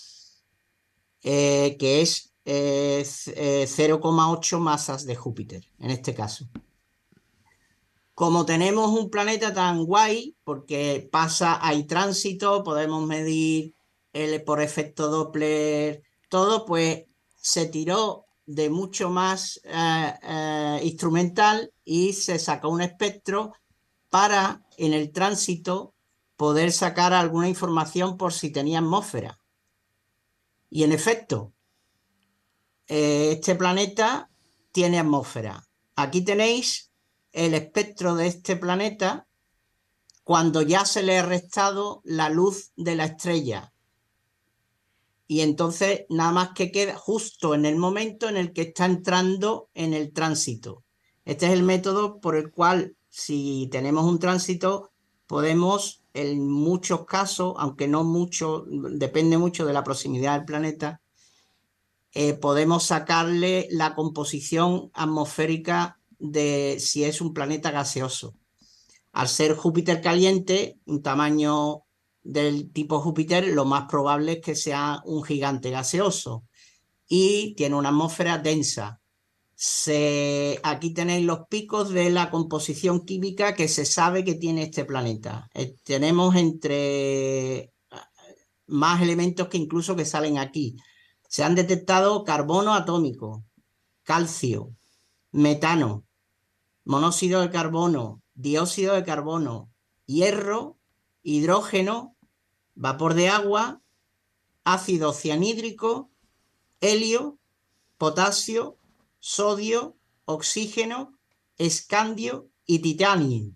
eh, que es eh, eh, cero coma ocho masas de Júpiter, en este caso. Como tenemos un planeta tan guay, porque pasa, hay tránsito, podemos medir el, por efecto Doppler, todo, pues se tiró de mucho más eh, eh, instrumental y se sacó un espectro para, en el tránsito, poder sacar alguna información por si tenía atmósfera. Y en efecto, eh, este planeta tiene atmósfera. Aquí tenéis el espectro de este planeta cuando ya se le ha restado la luz de la estrella. Y entonces nada más que queda justo en el momento en el que está entrando en el tránsito. Este es el método por el cual, si tenemos un tránsito, podemos, en muchos casos, aunque no mucho, depende mucho de la proximidad del planeta, eh, podemos sacarle la composición atmosférica de si es un planeta gaseoso. Al ser Júpiter caliente, un tamaño del tipo Júpiter, lo más probable es que sea un gigante gaseoso y tiene una atmósfera densa. Se, aquí tenéis los picos de la composición química que se sabe que tiene este planeta. Eh, tenemos entre más elementos que incluso que salen aquí. Se han detectado carbono atómico, calcio, metano, monóxido de carbono, dióxido de carbono, hierro, hidrógeno, vapor de agua, ácido cianhídrico, helio, potasio, sodio, oxígeno, escandio y titanio.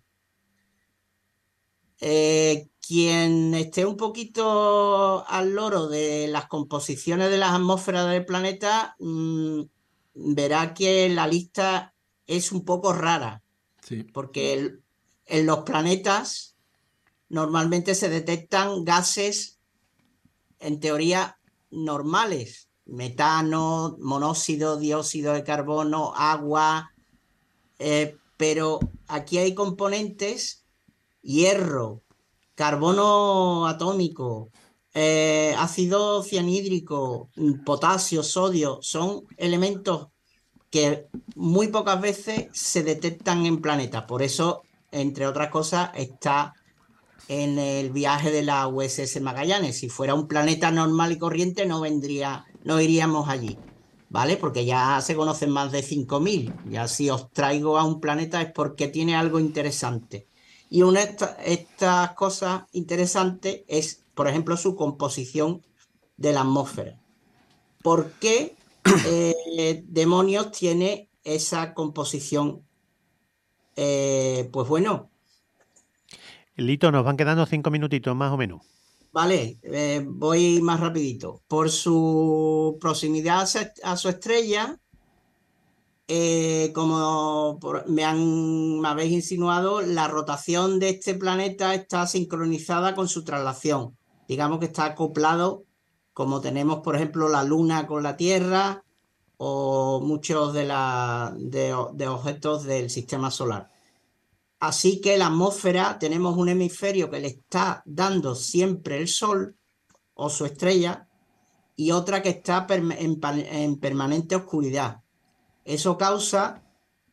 Eh, quien esté un poquito al loro de las composiciones de las atmósferas del planeta mmm, verá que la lista es un poco rara, sí. Porque el, en los planetas normalmente se detectan gases en teoría normales, metano, monóxido, dióxido de carbono, agua, eh, pero aquí hay componentes, hierro, carbono atómico, eh, ácido cianhídrico, potasio, sodio, son elementos que muy pocas veces se detectan en planetas. Por eso, entre otras cosas, está en el viaje de la U S S Magallanes. Si fuera un planeta normal y corriente, no vendría, no iríamos allí, ¿vale? Porque ya se conocen más de cinco mil. Ya si os traigo a un planeta es porque tiene algo interesante. Y una de esta, estas cosas interesantes es, por ejemplo, su composición de la atmósfera. ¿Por qué eh, demonios tiene esa composición? Eh, pues bueno. Lito, nos van quedando cinco minutitos más o menos. Vale, eh, voy más rapidito. Por su proximidad a su estrella, eh, como por, me, han, me habéis insinuado, la rotación de este planeta está sincronizada con su traslación. Digamos que está acoplado, como tenemos, por ejemplo, la Luna con la Tierra o muchos de, la, de, de objetos del sistema solar. Así que la atmósfera, tenemos un hemisferio que le está dando siempre el Sol o su estrella y otra que está en, en permanente oscuridad. Eso causa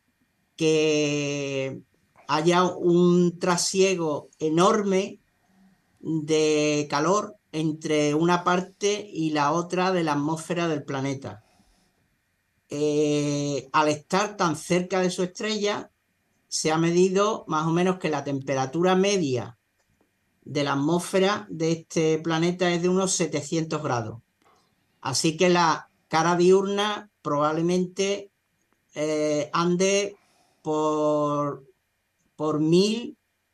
que haya un trasiego enorme de calor entre una parte y la otra de la atmósfera del planeta. Eh, al estar tan cerca de su estrella, se ha medido más o menos que la temperatura media de la atmósfera de este planeta es de unos setecientos grados. Así que la cara diurna probablemente eh, ande por, por mil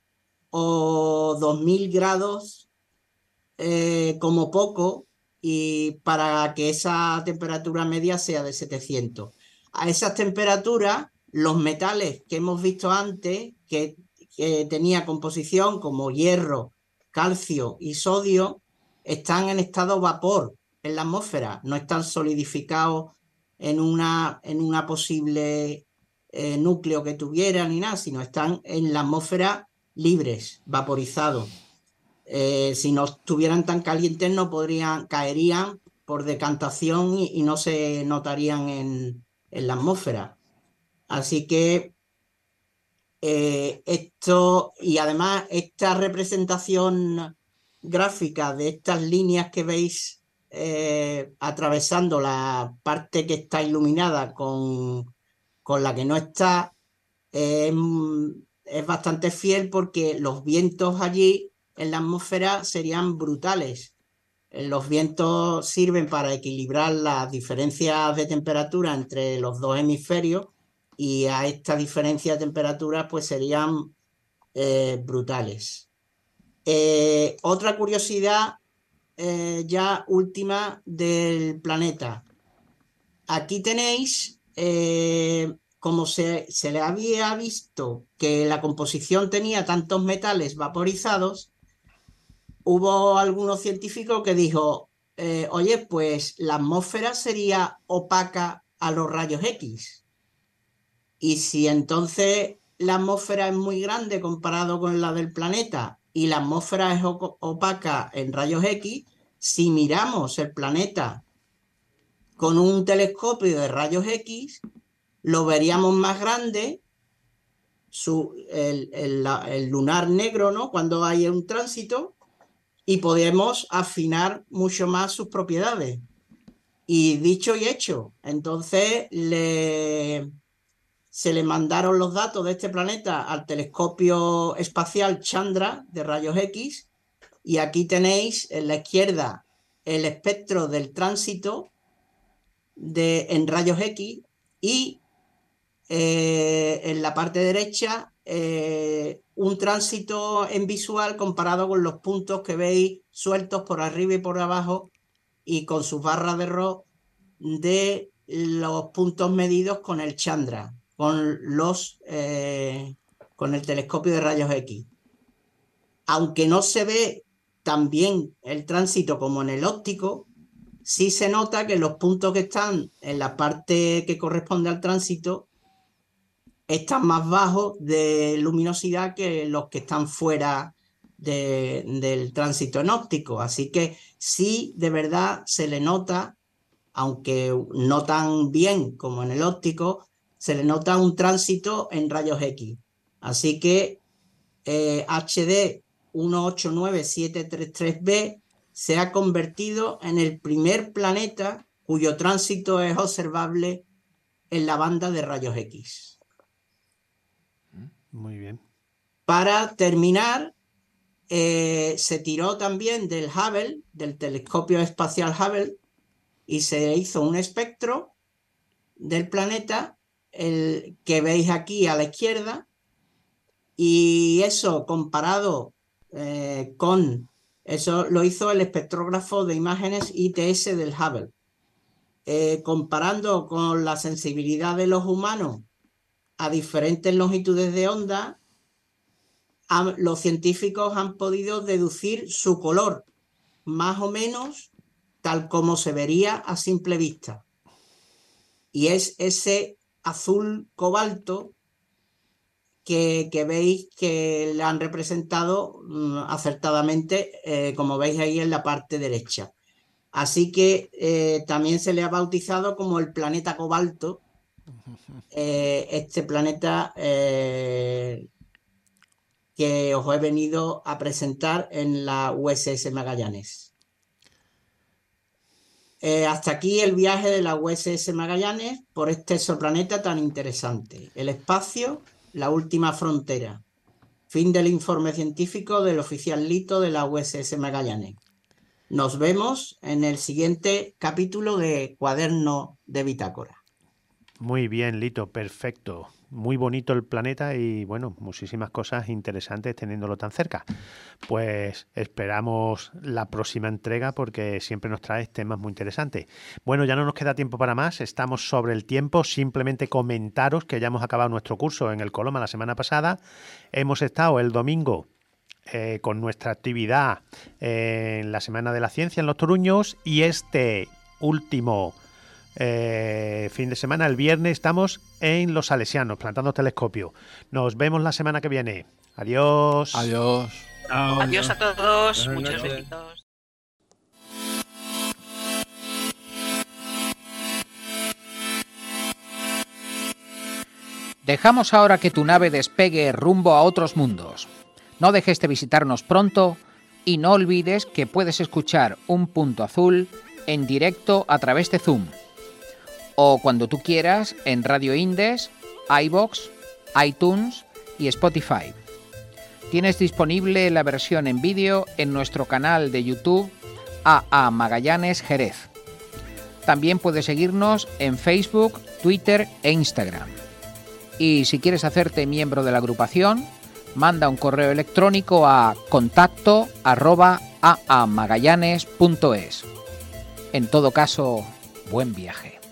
o dos mil grados eh, como poco, y para que esa temperatura media sea de setecientos. A esas temperaturas, los metales que hemos visto antes, que, que tenía composición como hierro, calcio y sodio, están en estado vapor en la atmósfera, no están solidificados en una, en una posible eh, núcleo que tuviera ni nada, sino están en la atmósfera libres, vaporizados. Eh, si no estuvieran tan calientes no podrían, caerían por decantación y, y no se notarían en, en la atmósfera. Así que eh, esto, y además esta representación gráfica de estas líneas que veis eh, atravesando la parte que está iluminada con, con la que no está, eh, es bastante fiel, porque los vientos allí en la atmósfera serían brutales. Los vientos sirven para equilibrar las diferencias de temperatura entre los dos hemisferios, y a esta diferencia de temperatura pues serían eh, brutales. Eh, otra curiosidad eh, ya última del planeta. Aquí tenéis, eh, como se, se le había visto que la composición tenía tantos metales vaporizados, hubo algunos científicos que dijo, eh, oye, pues la atmósfera sería opaca a los rayos X. Y si entonces la atmósfera es muy grande comparado con la del planeta y la atmósfera es opaca en rayos X, si miramos el planeta con un telescopio de rayos X, lo veríamos más grande, su, el, el, el lunar negro, ¿no?, cuando hay un tránsito, y podemos afinar mucho más sus propiedades. Y dicho y hecho, entonces le, se le mandaron los datos de este planeta al telescopio espacial Chandra de rayos X, y aquí tenéis en la izquierda el espectro del tránsito de, en rayos X, y eh, en la parte derecha eh, un tránsito en visual comparado con los puntos que veis sueltos por arriba y por abajo, y con sus barras de error de los puntos medidos con el Chandra, con, los, eh, con el telescopio de rayos X. Aunque no se ve tan bien el tránsito como en el óptico, sí se nota que los puntos que están en la parte que corresponde al tránsito están más bajos de luminosidad que los que están fuera de, del tránsito en óptico. Así que sí, de verdad se le nota, aunque no tan bien como en el óptico, se le nota un tránsito en rayos X. Así que eh, H D uno ocho nueve siete tres tres b se ha convertido en el primer planeta cuyo tránsito es observable en la banda de rayos X. Muy bien. Para terminar, eh, se tiró también del Hubble, del telescopio espacial Hubble, y se hizo un espectro del planeta, el que veis aquí a la izquierda, y eso comparado eh, con, eso lo hizo el espectrógrafo de imágenes I T S del Hubble. Eh, comparando con la sensibilidad de los humanos a diferentes longitudes de onda, han, los científicos han podido deducir su color, más o menos tal como se vería a simple vista. Y es ese azul cobalto que, que veis que le han representado um, acertadamente, eh, como veis ahí en la parte derecha. Así que eh, también se le ha bautizado como el planeta cobalto, eh, este planeta eh, que os he venido a presentar en la U S S Magallanes. Eh, hasta aquí el viaje de la U S S Magallanes por este exoplaneta tan interesante. El espacio, la última frontera. Fin del informe científico del oficial Lito de la U S S Magallanes. nos vemos en el siguiente capítulo de Cuaderno de Bitácora. Muy bien, Lito, perfecto. Muy bonito el planeta y, bueno, muchísimas cosas interesantes teniéndolo tan cerca. Pues esperamos la próxima entrega porque siempre nos traes temas muy interesantes. Bueno, ya no nos queda tiempo para más, estamos sobre el tiempo. Simplemente comentaros que ya hemos acabado nuestro curso en el Coloma la semana pasada. Hemos estado el domingo eh, con nuestra actividad eh, en la Semana de la Ciencia en Los Toruños y este último Eh, fin de semana, el viernes, estamos en Los Salesianos, plantando telescopio. Nos vemos la semana que viene. Adiós. Adiós. Chao. Adiós a todos. Buenas Muchos noches. besitos. Dejamos ahora que tu nave despegue rumbo a otros mundos. No dejes de visitarnos pronto y no olvides que puedes escuchar Un Punto Azul en directo a través de Zoom o cuando tú quieras en Radio Indes, iVoox, iTunes y Spotify. Tienes disponible la versión en vídeo en nuestro canal de YouTube A A Magallanes Jerez. También puedes seguirnos en Facebook, Twitter e Instagram. Y si quieres hacerte miembro de la agrupación, manda un correo electrónico a contacto arroba aamagallanes punto es. En todo caso, buen viaje.